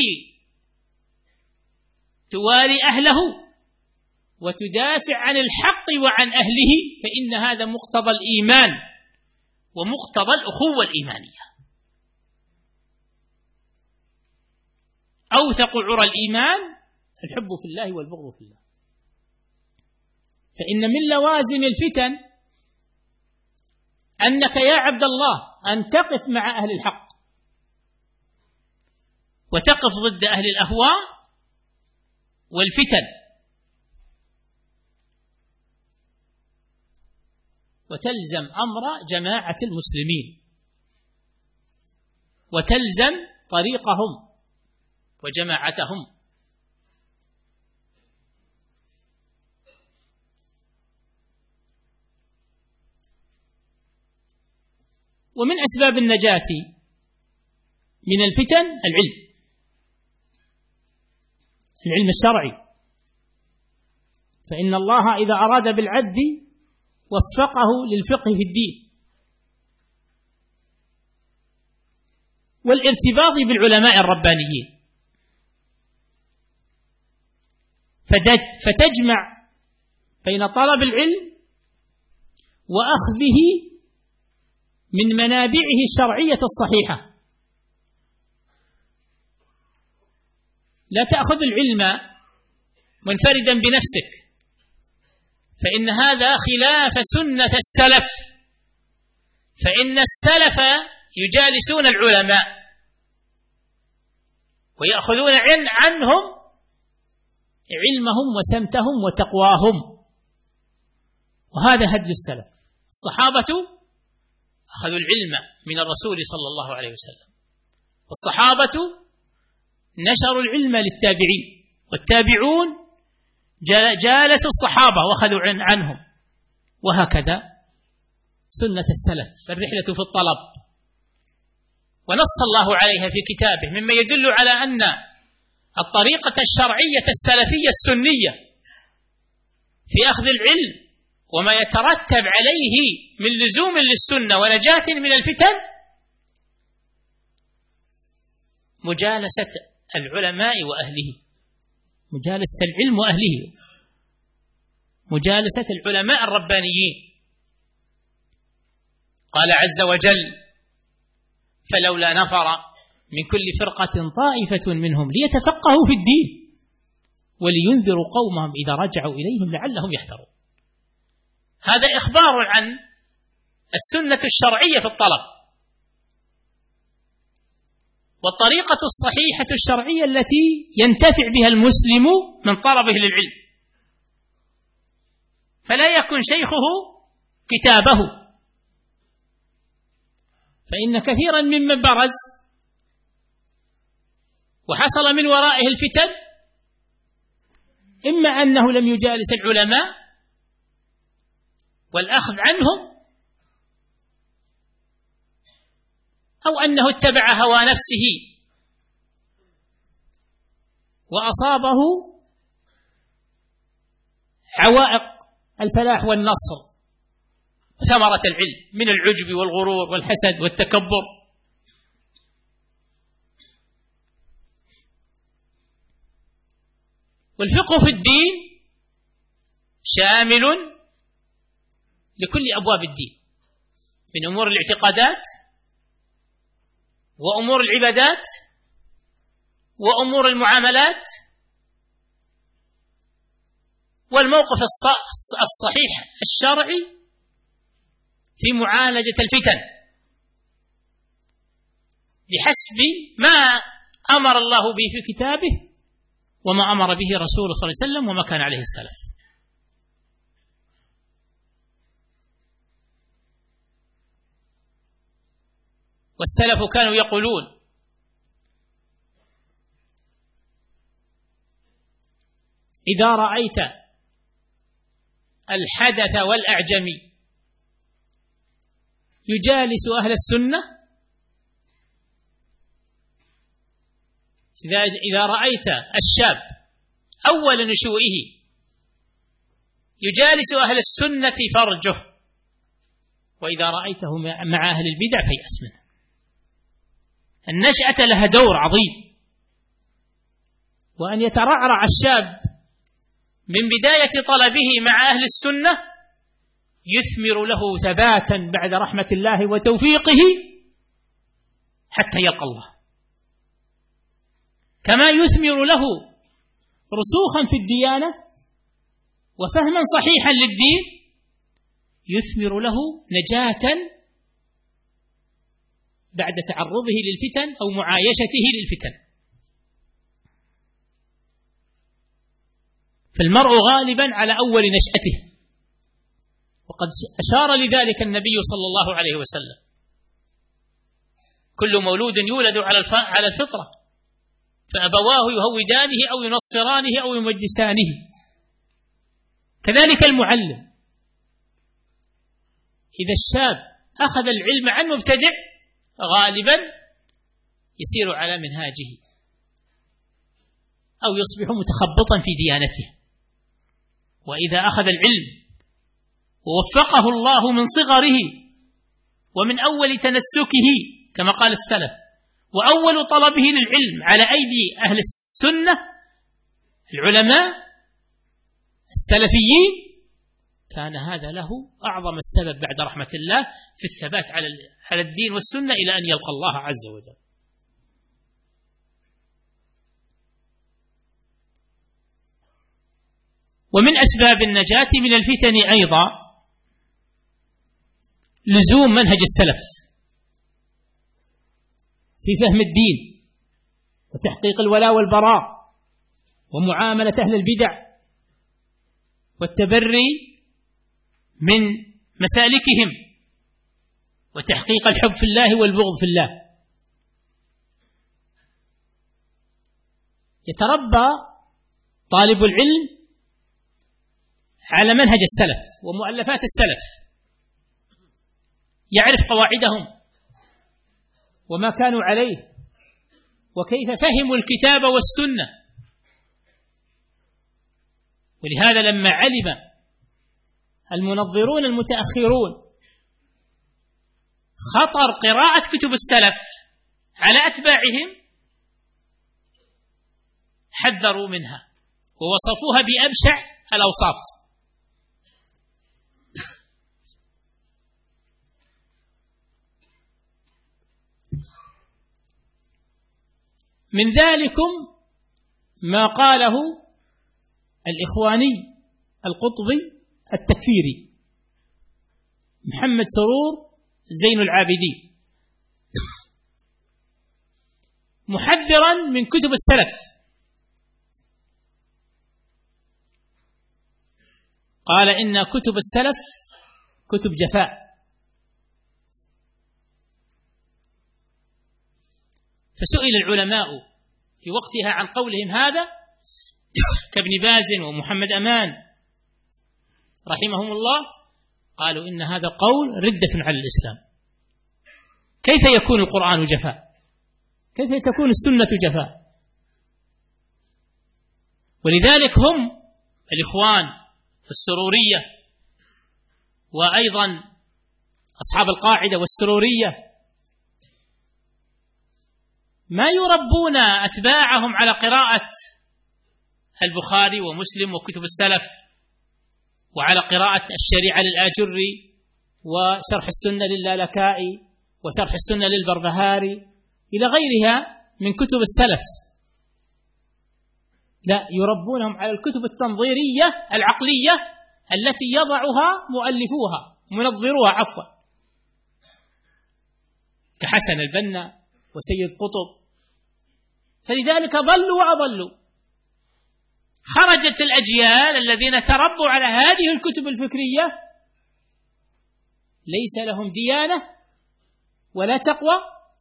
توالي أهله وتدافع عن الحق وعن أهله، فإن هذا مقتضى الإيمان ومقتضى الأخوة الإيمانية. أوثق عرى الإيمان الحب في الله والبغض في الله. فإن من لوازم الفتن أنك يا عبد الله أن تقف مع أهل الحق وتقف ضد أهل الأهواء والفتن، وتلزم أمر جماعة المسلمين وتلزم طريقهم وجماعتهم. ومن أسباب النجاة من الفتن العلم الشرعي، فإن الله إذا أراد بالعبد وفقه للفقه في الدين والارتباط بالعلماء الربانيين، فتجمع بين طلب العلم وأخذه من منابعه الشرعية الصحيحة. لا تأخذ العلم منفردا بنفسك، فإن هذا خلاف سنة السلف، فإن السلف يجالسون العلماء ويأخذون عنهم علمهم وسمتهم وتقواهم، وهذا هدي السلف. الصحابة أخذوا العلم من الرسول صلى الله عليه وسلم، والصحابة نشروا العلم للتابعين، والتابعون جالسوا الصحابة وأخذوا عنهم، وهكذا سنة السلف الرحلة في الطلب. ونص الله عليها في كتابه مما يدل على أن الطريقة الشرعية السلفية السنية في أخذ العلم وما يترتب عليه من لزوم للسنة ونجاة من الفتن مجالسة العلماء وأهله، مجالسة العلم وأهله، مجالسة العلماء الربانيين. قال عز وجل: فلولا نفر من كل فرقة طائفة منهم ليتفقهوا في الدين ولينذروا قومهم إذا رجعوا إليهم لعلهم يحذرون. هذا إخبار عن السنة الشرعية في الطلب، والطريقة الصحيحة الشرعية التي ينتفع بها المسلم من طلبه للعلم، فلا يكن شيخه كتابه. فإن كثيرا ممن برز وحصل من ورائه الفتن إما أنه لم يجالس العلماء والأخذ عنهم، أو أنه اتبع هوى نفسه وأصابه عوائق الفلاح والنصر ثمرة العلم من العجب والغرور والحسد والتكبر. والفقه في الدين شامل لكل أبواب الدين، من أمور الاعتقادات وأمور العبادات وأمور المعاملات، والموقف الصحيح الشرعي في معالجة الفتن بحسب ما أمر الله به في كتابه وما أمر به رسوله صلى الله عليه وسلم وما كان عليه السلف. والسلف كانوا يقولون: إذا رأيت الحدث والأعجمي يجالس أهل السنة، إذا رأيت الشاب أول نشوئه يجالس أهل السنة فرجه، وإذا رأيته مع أهل البدع فيأس منه. النشأة لها دور عظيم، وأن يترعرع الشاب من بداية طلبه مع أهل السنة يثمر له ثباتا بعد رحمة الله وتوفيقه حتى يلقى الله، كما يثمر له رسوخا في الديانة وفهما صحيحا للدين، يثمر له نجاة بعد تعرضه للفتن أو معايشته للفتن. فالمرء غالبا على أول نشأته، وقد أشار لذلك النبي صلى الله عليه وسلم: كل مولود يولد على الفطرة، فأبواه يهودانه أو ينصرانه أو يمجسانه. كذلك المعلم، إذا الشاب أخذ العلم عن مبتدع غالبا يسير على منهاجه أو يصبح متخبطا في ديانته. وإذا أخذ العلم ووفقه الله من صغره ومن أول تنسكه كما قال السلف، وأول طلبه للعلم على أيدي أهل السنة العلماء السلفيين، كان هذا له أعظم السبب بعد رحمة الله في الثبات على الدين والسنة إلى أن يلقى الله عز وجل. ومن أسباب النجاة من الفتن أيضا لزوم منهج السلف في فهم الدين وتحقيق الولاء والبراء ومعاملة أهل البدع والتبري من مسالكهم وتحقيق الحب في الله والبغض في الله. يتربى طالب العلم على منهج السلف ومؤلفات السلف، يعرف قواعدهم وما كانوا عليه وكيف فهموا الكتاب والسنة. ولهذا لما علم المنظرون المتأخرون خطر قراءة كتب السلف على أتباعهم حذروا منها ووصفوها بأبشع الأوصاف. من ذلكم ما قاله الإخواني القطبي التكفيري محمد سرور زين العابدين، محذرا من كتب السلف، قال إن كتب السلف كتب جفاء. فسئل العلماء في وقتها عن قولهم هذا كابن باز ومحمد أمان رحمهم الله، قالوا إن هذا قول ردة على الإسلام. كيف يكون القرآن جفاء؟ كيف تكون السنة جفاء؟ ولذلك هم الإخوان والسرورية وأيضا أصحاب القاعدة والسرورية ما يربون أتباعهم على قراءة البخاري ومسلم وكتب السلف وعلى قراءة الشريعة للآجري وشرح السنة للالكائي وشرح السنة للبربهاري إلى غيرها من كتب السلف. لا، يربونهم على الكتب التنظيرية العقلية التي يضعها مؤلفوها منظروها عفوا كحسن البنا وسيد قطب. فلذلك ضلوا وأضلوا. خرجت الأجيال الذين تربوا على هذه الكتب الفكرية ليس لهم ديانة ولا تقوى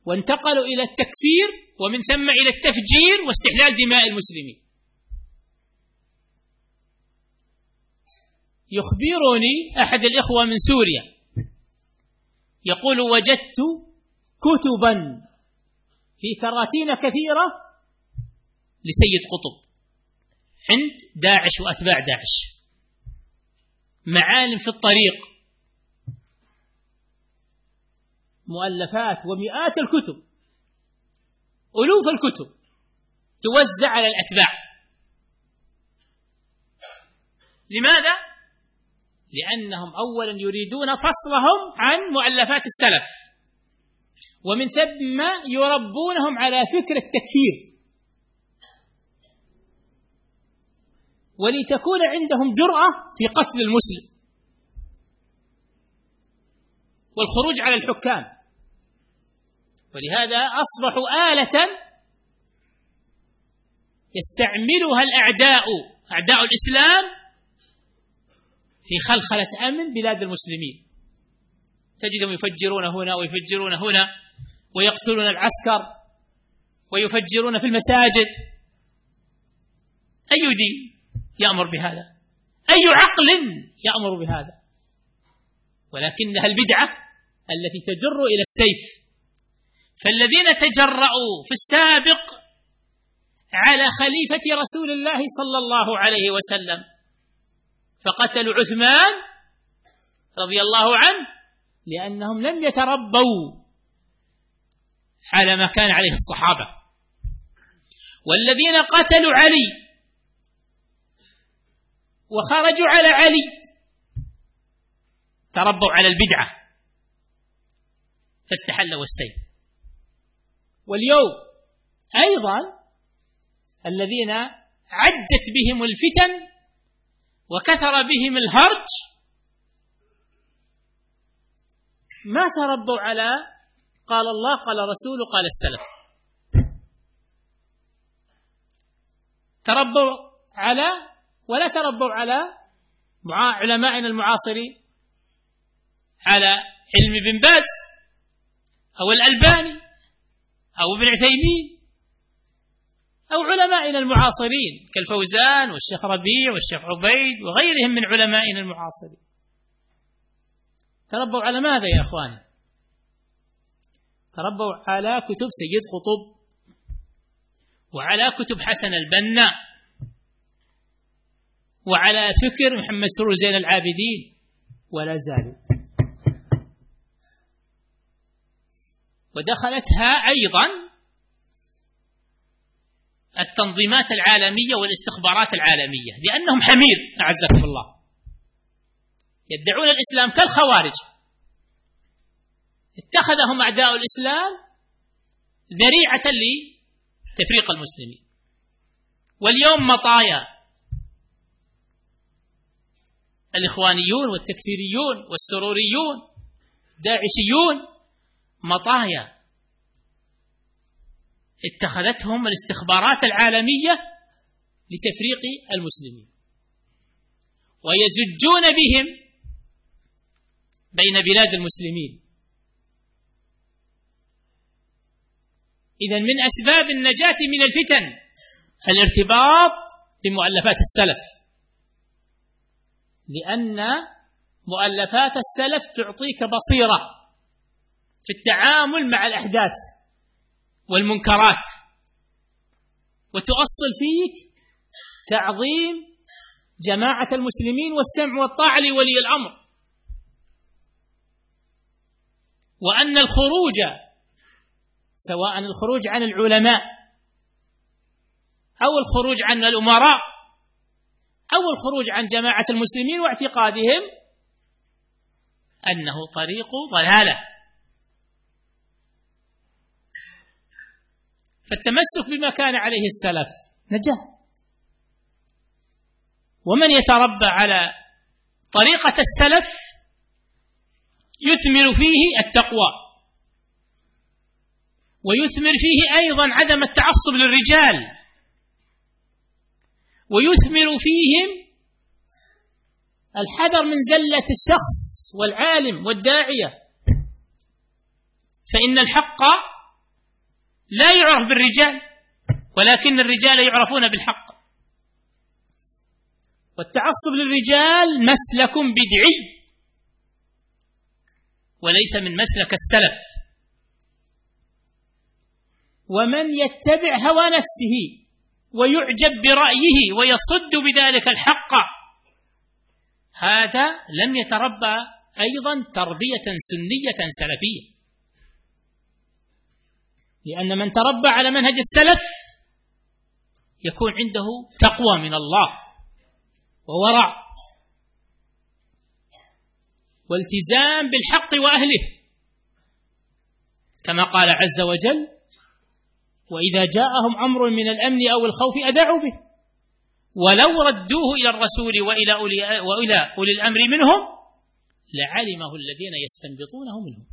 وانتقلوا إلى التكفير ومن ثم إلى التفجير واستحلال دماء المسلمين. يخبرني أحد الإخوة من سوريا يقول: وجدت كتبا في كراتين كثيرة لسيد قطب عند داعش وأتباع داعش، معالم في الطريق، مؤلفات ومئات الكتب، ألوف الكتب توزع على الأتباع. لماذا؟ لأنهم أولا يريدون فصلهم عن مؤلفات السلف، ومن ثم يربونهم على فكر التكفير، ولتكون عندهم جرأة في قتل المسلم والخروج على الحكام. ولهذا أصبحوا آلة يستعملها الأعداء، أعداء الإسلام، في خلخلة أمن بلاد المسلمين. تجدهم يفجرون هنا ويفجرون هنا ويقتلون العسكر ويفجرون في المساجد. أي دين يأمر بهذا؟ أي عقل يأمر بهذا؟ ولكنها البدعة التي تجر إلى السيف. فالذين تجرؤوا في السابق على خليفة رسول الله صلى الله عليه وسلم فقتلوا عثمان رضي الله عنه لأنهم لم يتربوا على ما كان عليه الصحابة. والذين قتلوا علي وخرجوا على علي تربوا على البدعة فاستحلوا السيف. واليوم أيضا الذين عجت بهم الفتن وكثر بهم الهرج ما تربوا على قال الله قال رسول قال السلف، تربوا على ولا تربوا على علمائنا المعاصرين، على علم بن باز أو الألباني أو ابن عثيمين أو علمائنا المعاصرين كالفوزان والشيخ ربيع والشيخ عبيد وغيرهم من علمائنا المعاصرين. تربوا على ماذا يا أخواني؟ تربوا على كتب سيد قطب وعلى كتب حسن البنا وعلى فكر محمد سرور زين العابدين ولا زالوا. ودخلتها أيضا التنظيمات العالمية والاستخبارات العالمية لأنهم حمير أعزكم الله، يدعون الإسلام كالخوارج، اتخذهم أعداء الإسلام ذريعة لتفريق المسلمين. واليوم مطايا الإخوانيون والتكفيريون والسروريون داعشيون مطايا اتخذتهم الاستخبارات العالمية لتفريق المسلمين، ويزجون بهم بين بلاد المسلمين. إذن من أسباب النجاة من الفتن الارتباط بمؤلفات السلف، لأن مؤلفات السلف تعطيك بصيرة في التعامل مع الأحداث والمنكرات، وتؤصل فيك تعظيم جماعة المسلمين والسمع والطاعة لولي الأمر، وأن الخروج سواء الخروج عن العلماء أو الخروج عن الأمراء أو الخروج عن جماعة المسلمين واعتقادهم أنه طريق ضلالة. فالتمسك بما كان عليه السلف نجاة، ومن يتربى على طريقة السلف يثمر فيه التقوى، ويثمر فيه أيضا عدم التعصب للرجال، ويثمر فيهم الحذر من زلة الشخص والعالم والداعية، فإن الحق لا يعرف بالرجال، ولكن الرجال يعرفون بالحق. والتعصب للرجال مسلك بدعي وليس من مسلك السلف. ومن يتبع هوى نفسه ويعجب برأيه ويصد بذلك الحق، هذا لم يتربى أيضا تربية سنية سلفية. لأن من تربى على منهج السلف يكون عنده تقوى من الله وورع والتزام بالحق وأهله، كما قال عز وجل: وإذا جاءهم أمر من الأمن أو الخوف أذاعوا به ولو ردوه إلى الرسول وإلى أولي الأمر منهم لعلمه الذين يستنبطونه منهم.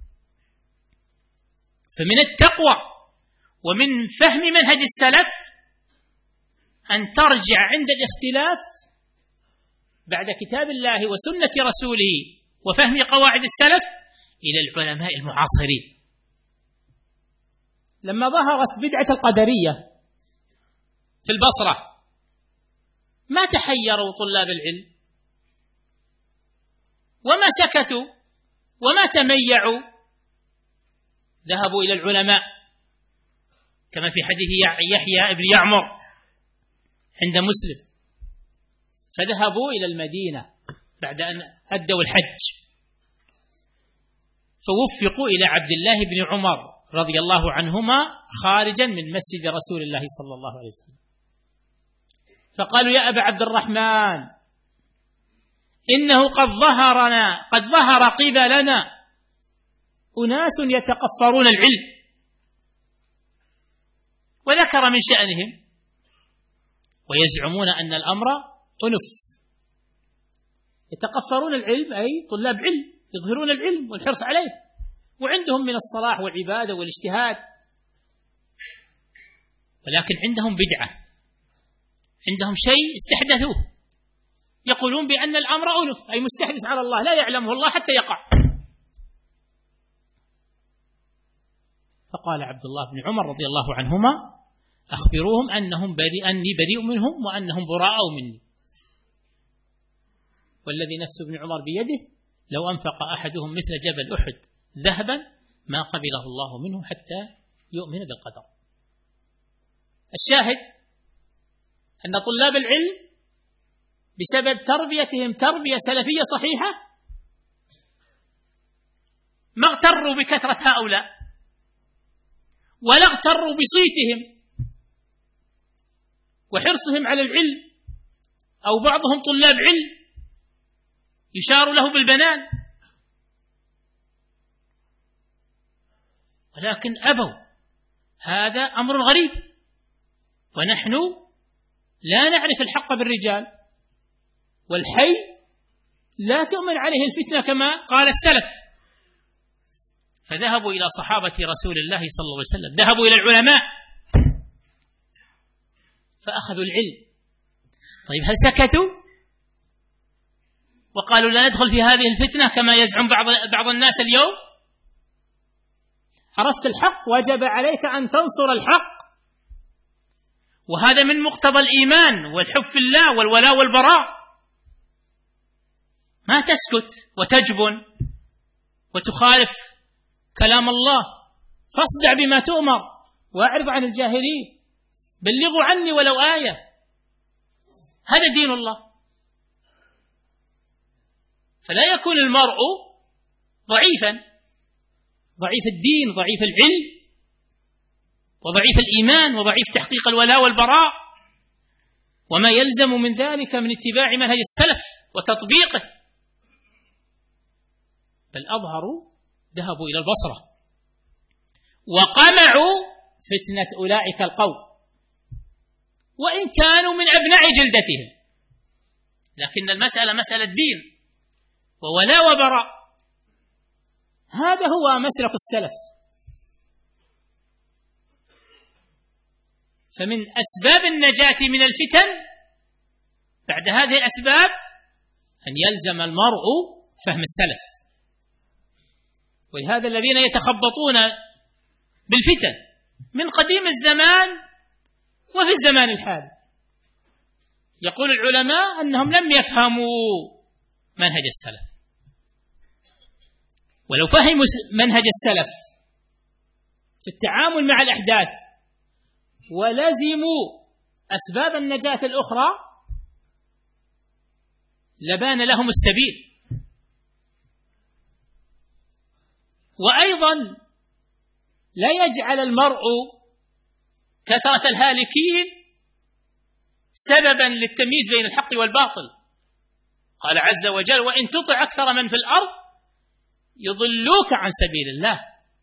فمن التقوى ومن فهم منهج السلف أن ترجع عند الاختلاف بعد كتاب الله وسنة رسوله وفهم قواعد السلف إلى العلماء المعاصرين. لما ظهرت بدعة القدرية في البصرة ما تحيروا طلاب العلم وما سكتوا وما تميعوا، ذهبوا إلى العلماء كما في حديث يحيى بن يعمر عند مسلم، فذهبوا إلى المدينة بعد أن أدوا الحج، فوفقوا إلى عبد الله بن عمر رضي الله عنهما خارجا من مسجد رسول الله صلى الله عليه وسلم، فقالوا: يا أبا عبد الرحمن، إنه قد ظهر قبلنا أناس يتقفرون العلم. وذكر من شأنهم ويزعمون أن الأمر أنف. يتقفرون العلم أي طلاب علم، يظهرون العلم والحرص عليه، وعندهم من الصلاح والعبادة والاجتهاد، ولكن عندهم بدعة، عندهم شيء استحدثوه، يقولون بأن الأمر أنف أي مستحدث على الله لا يعلمه الله حتى يقع. فقال عبد الله بن عمر رضي الله عنهما: أخبروهم أني بريء منهم وأنهم براء مني، والذي نفس ابن عمر بيده لو أنفق أحدهم مثل جبل أحد ذهبا ما قبله الله منه حتى يؤمن بالقدر. الشاهد أن طلاب العلم بسبب تربيتهم تربية سلفية صحيحة ما اغتروا بكثرة هؤلاء ولا اغتروا بصيتهم وحرصهم على العلم، أو بعضهم طلاب علم يشار له بالبنان، ولكن أبوا. هذا أمر غريب، ونحن لا نعرف الحق بالرجال، والحي لا تؤمن عليه الفتنة كما قال السلف. فذهبوا إلى صحابة رسول الله صلى الله عليه وسلم، ذهبوا إلى العلماء فأخذوا العلم. طيب هل سكتوا وقالوا لا ندخل في هذه الفتنة كما يزعم بعض الناس اليوم؟ عرفت الحق وجب عليك أن تنصر الحق، وهذا من مقتضى الإيمان والحب في الله والولاء والبراء. ما تسكت وتجبن وتخالف كلام الله، فاصدع بما تؤمر واعرض عن الجاهلين، بلغوا عني ولو آية. هذا دين الله. فلا يكون المرء ضعيفا، ضعيف الدين، ضعيف العلم، وضعيف الإيمان، وضعيف تحقيق الولاء والبراء، وما يلزم من ذلك من اتباع منهج السلف وتطبيقه. بل أظهروا، ذهبوا إلى البصرة وقمعوا فتنة أولئك القوم، وإن كانوا من أبناء جلدتهم، لكن المسألة مسألة دين وولاء وبراء. هذا هو مسلك السلف. فمن أسباب النجاة من الفتن بعد هذه الأسباب أن يلزم المرء فهم السلف. ولهذا الذين يتخبطون بالفتن من قديم الزمان وفي الزمان الحالي. يقول العلماء أنهم لم يفهموا منهج السلف، ولو فهموا منهج السلف في التعامل مع الأحداث ولزموا أسباب النجاة الأخرى لبان لهم السبيل. وأيضا لا يجعل المرء كثرة الهالكين سببا للتمييز بين الحق والباطل. قال عز وجل: وإن تطع أكثر من في الأرض يضلوك عن سبيل الله.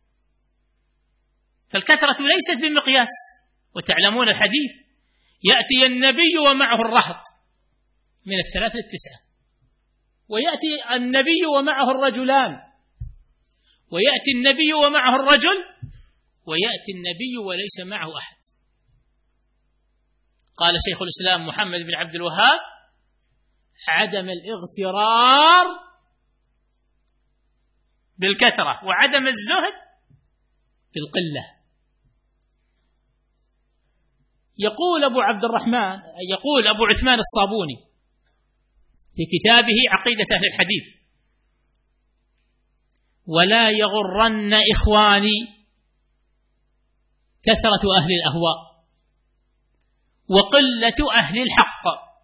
فالكثرة ليست بمقياس. وتعلمون الحديث: يأتي النبي ومعه الرهط من 3 إلى 9، ويأتي النبي ومعه الرجلان، ويأتي النبي ومعه الرجل، ويأتي النبي وليس معه أحد. قال شيخ الإسلام محمد بن عبد الوهاب: عدم الاغترار بالكثرة وعدم الزهد بالقلة. يقول أبو عثمان الصابوني في كتابه عقيدة أهل الحديث: ولا يغرن إخواني كثرة أهل الأهواء وقلة أهل الحق،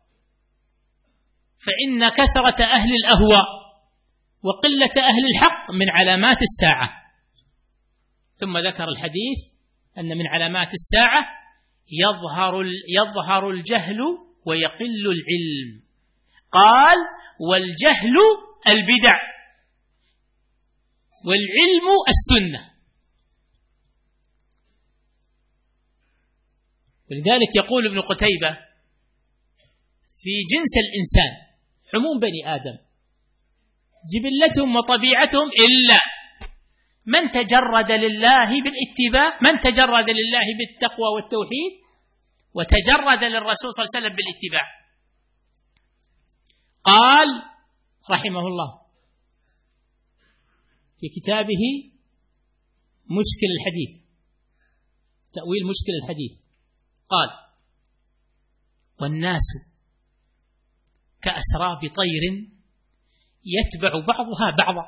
فإن كثرة أهل الأهواء وقلة أهل الحق من علامات الساعة. ثم ذكر الحديث أن من علامات الساعة يظهر الجهل ويقل العلم. قال: والجهل البدع والعلم السنة. ولذلك يقول ابن قتيبة في جنس الإنسان عموم بني آدم جبلتهم وطبيعتهم إلا من تجرد لله بالاتباع، من تجرد لله بالتقوى والتوحيد، وتجرد للرسول صلى الله عليه وسلم بالاتباع. قال رحمه الله في كتابه مشكل الحديث، تأويل مشكل الحديث، قال: والناس كأسراب طير يتبع بعضها بعضا،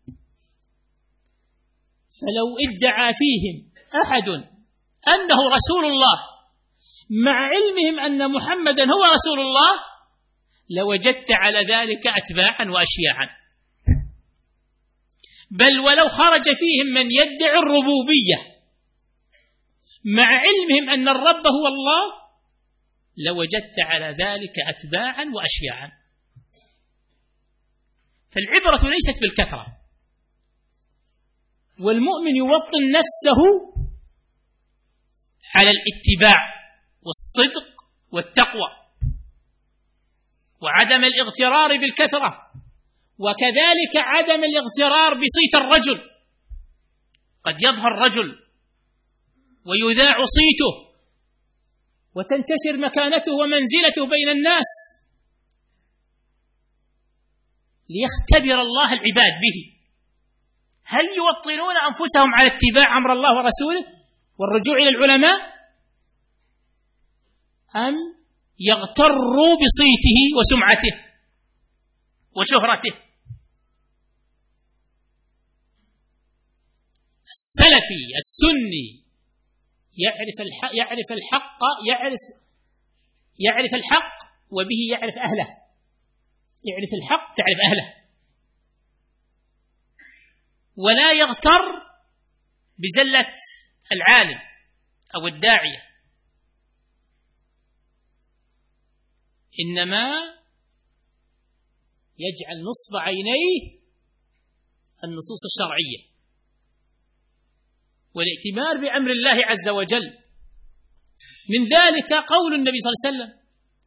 فلو ادعى فيهم أحد أنه رسول الله مع علمهم أن محمدا هو رسول الله لوجدت على ذلك أتباعا وأشياعا، بل ولو خرج فيهم من يدعي الربوبية مع علمهم أن الرب هو الله لوجدت على ذلك أتباعا وأشياعا. فالعبرة ليست بالكثرة، والمؤمن يوطن نفسه على الاتباع والصدق والتقوى وعدم الاغترار بالكثرة، وكذلك عدم الاغترار بصيت الرجل. قد يظهر رجل ويذاع صيته وتنتشر مكانته ومنزلته بين الناس ليختبر الله العباد به. هل يوطنون أنفسهم على اتباع أمر الله ورسوله والرجوع إلى العلماء، أم يغتروا بصيته وسمعته وشهرته؟ السلفي السني يعرف الحق وبه يعرف أهله، يعرف الحق تعرف أهله، ولا يغتر بزلة العالم أو الداعية، إنما يجعل نصب عينيه النصوص الشرعية والائتمار بأمر الله عز وجل. من ذلك قول النبي صلى الله عليه وسلم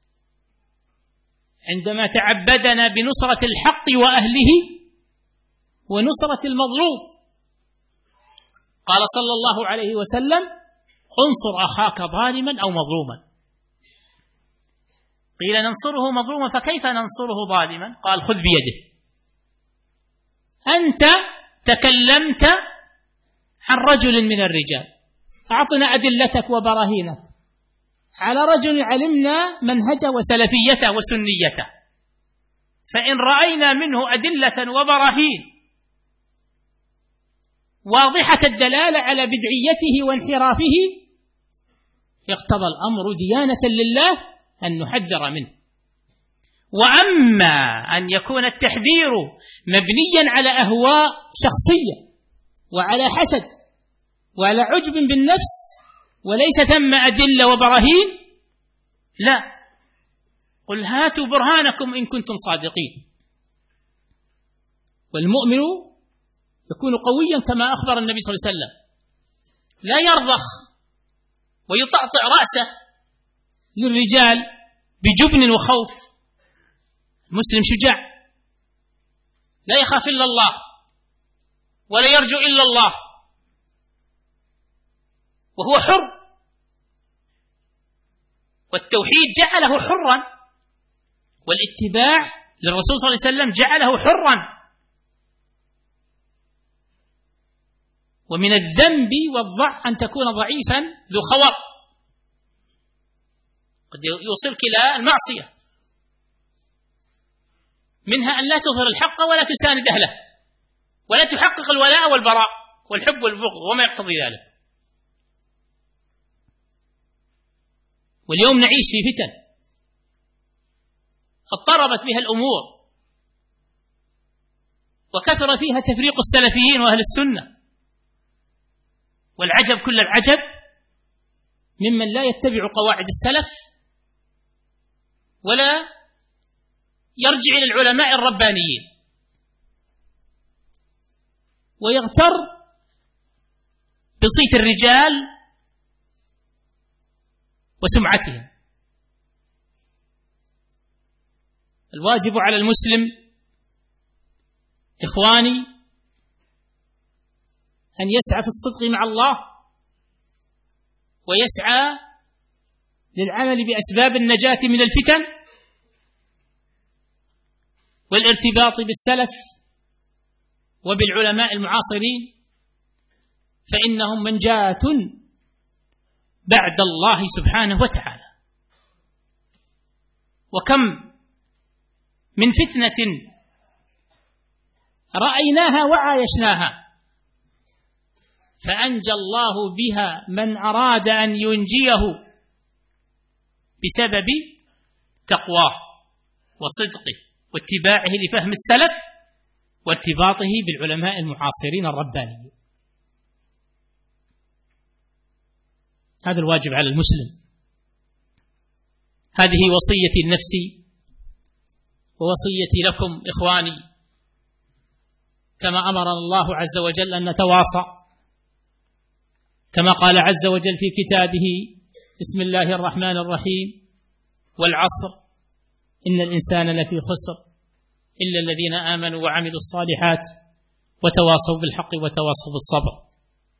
عندما تعبدنا بنصرة الحق وأهله ونصرة المظلوم، قال صلى الله عليه وسلم: انصر أخاك ظالما أو مظلوما. قيل: ننصره مظلوما فكيف ننصره ظالما؟ قال: خذ بيده. أنت تكلمت عن رجل من الرجال أعطنا أدلتك وبراهينك على رجل علمنا منهجه وسلفيته وسنيته، فإن رأينا منه أدلة وبراهين واضحة الدلالة على بدعيته وانحرافه يقتضى الأمر ديانة لله أن نحذر منه. وأما أن يكون التحذير مبنيا على أهواء شخصية وعلى حسد وعلى عجب بالنفس وليس ثم أدلة وبراهين، لا، قل هاتوا برهانكم إن كنتم صادقين. والمؤمن يكون قويا كما أخبر النبي صلى الله عليه وسلم، لا يرضخ ويطأطئ رأسه للرجال بجبن وخوف. المسلم شجاع لا يخاف إلا الله ولا يرجو إلا الله، وهو حر، والتوحيد جعله حرا، والاتباع للرسول صلى الله عليه وسلم جعله حرا. ومن الذنب والضع أن تكون ضعيفا ذو خور، قد يوصلك إلى المعصية، منها أن لا تظهر الحق ولا تساند أهله ولا تحقق الولاء والبراء والحب والبغض وما يقتضي ذلك. واليوم نعيش في فتن اضطربت بها الأمور وكثر فيها تفريق السلفيين وأهل السنة، والعجب كل العجب ممن لا يتبع قواعد السلف ولا يرجع إلى العلماء الربانيين ويغتر بصيت الرجال وسمعتهم. الواجب على المسلم إخواني أن يسعى في الصدق مع الله ويسعى للعمل بأسباب النجاة من الفتن والارتباط بالسلف وبالعلماء المعاصرين، فإنهم منجاة بعد الله سبحانه وتعالى. وكم من فتنة رأيناها وعايشناها فأنجى الله بها من أراد أن ينجيه بسبب تقواه وصدقه واتباعه لفهم السلف وارتباطه بالعلماء المعاصرين الربانيين. هذا الواجب على المسلم. هذه وصيتي لنفسي ووصيتي لكم إخواني، كما أمرنا الله عز وجل أن نتواصى، كما قال عز وجل في كتابه: بسم الله الرحمن الرحيم، والعصر إن الإنسان لفي خسر إلا الذين آمنوا وعملوا الصالحات وتواصوا بالحق وتواصوا بالصبر.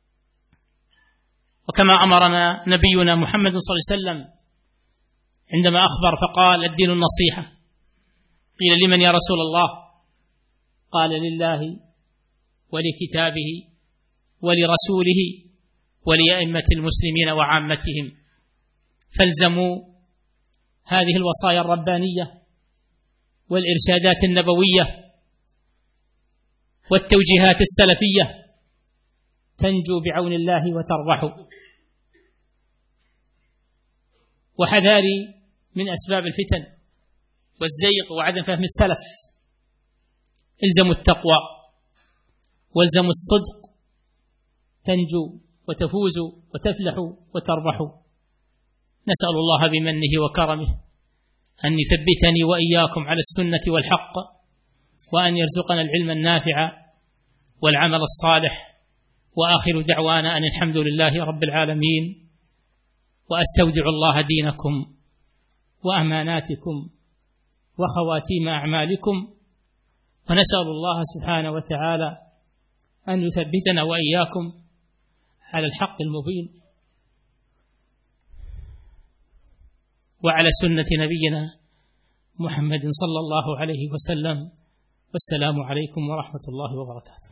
وكما أمرنا نبينا محمد صلى الله عليه وسلم عندما أخبر فقال: الدين النصيحة. قيل: لمن يا رسول الله؟ قال: لله ولكتابه ولرسوله ولأئمة المسلمين وعامتهم. فالزموا هذه الوصايا الربانية والإرشادات النبوية والتوجيهات السلفية تنجو بعون الله وتربحوا. وحذاري من أسباب الفتن والزيغ وعدم فهم السلف. الزموا التقوى والزموا الصدق تنجو وتفوزوا وتفلحوا وتربحوا. نسأل الله بمنه وكرمه أن يثبتني وإياكم على السنة والحق، وأن يرزقنا العلم النافع والعمل الصالح. وآخر دعوانا أن الحمد لله رب العالمين، وأستودع الله دينكم وأماناتكم وخواتيم أعمالكم، ونسأل الله سبحانه وتعالى أن يثبتنا وإياكم على الحق المبين وعلى سنة نبينا محمد صلى الله عليه وسلم. والسلام عليكم ورحمة الله وبركاته.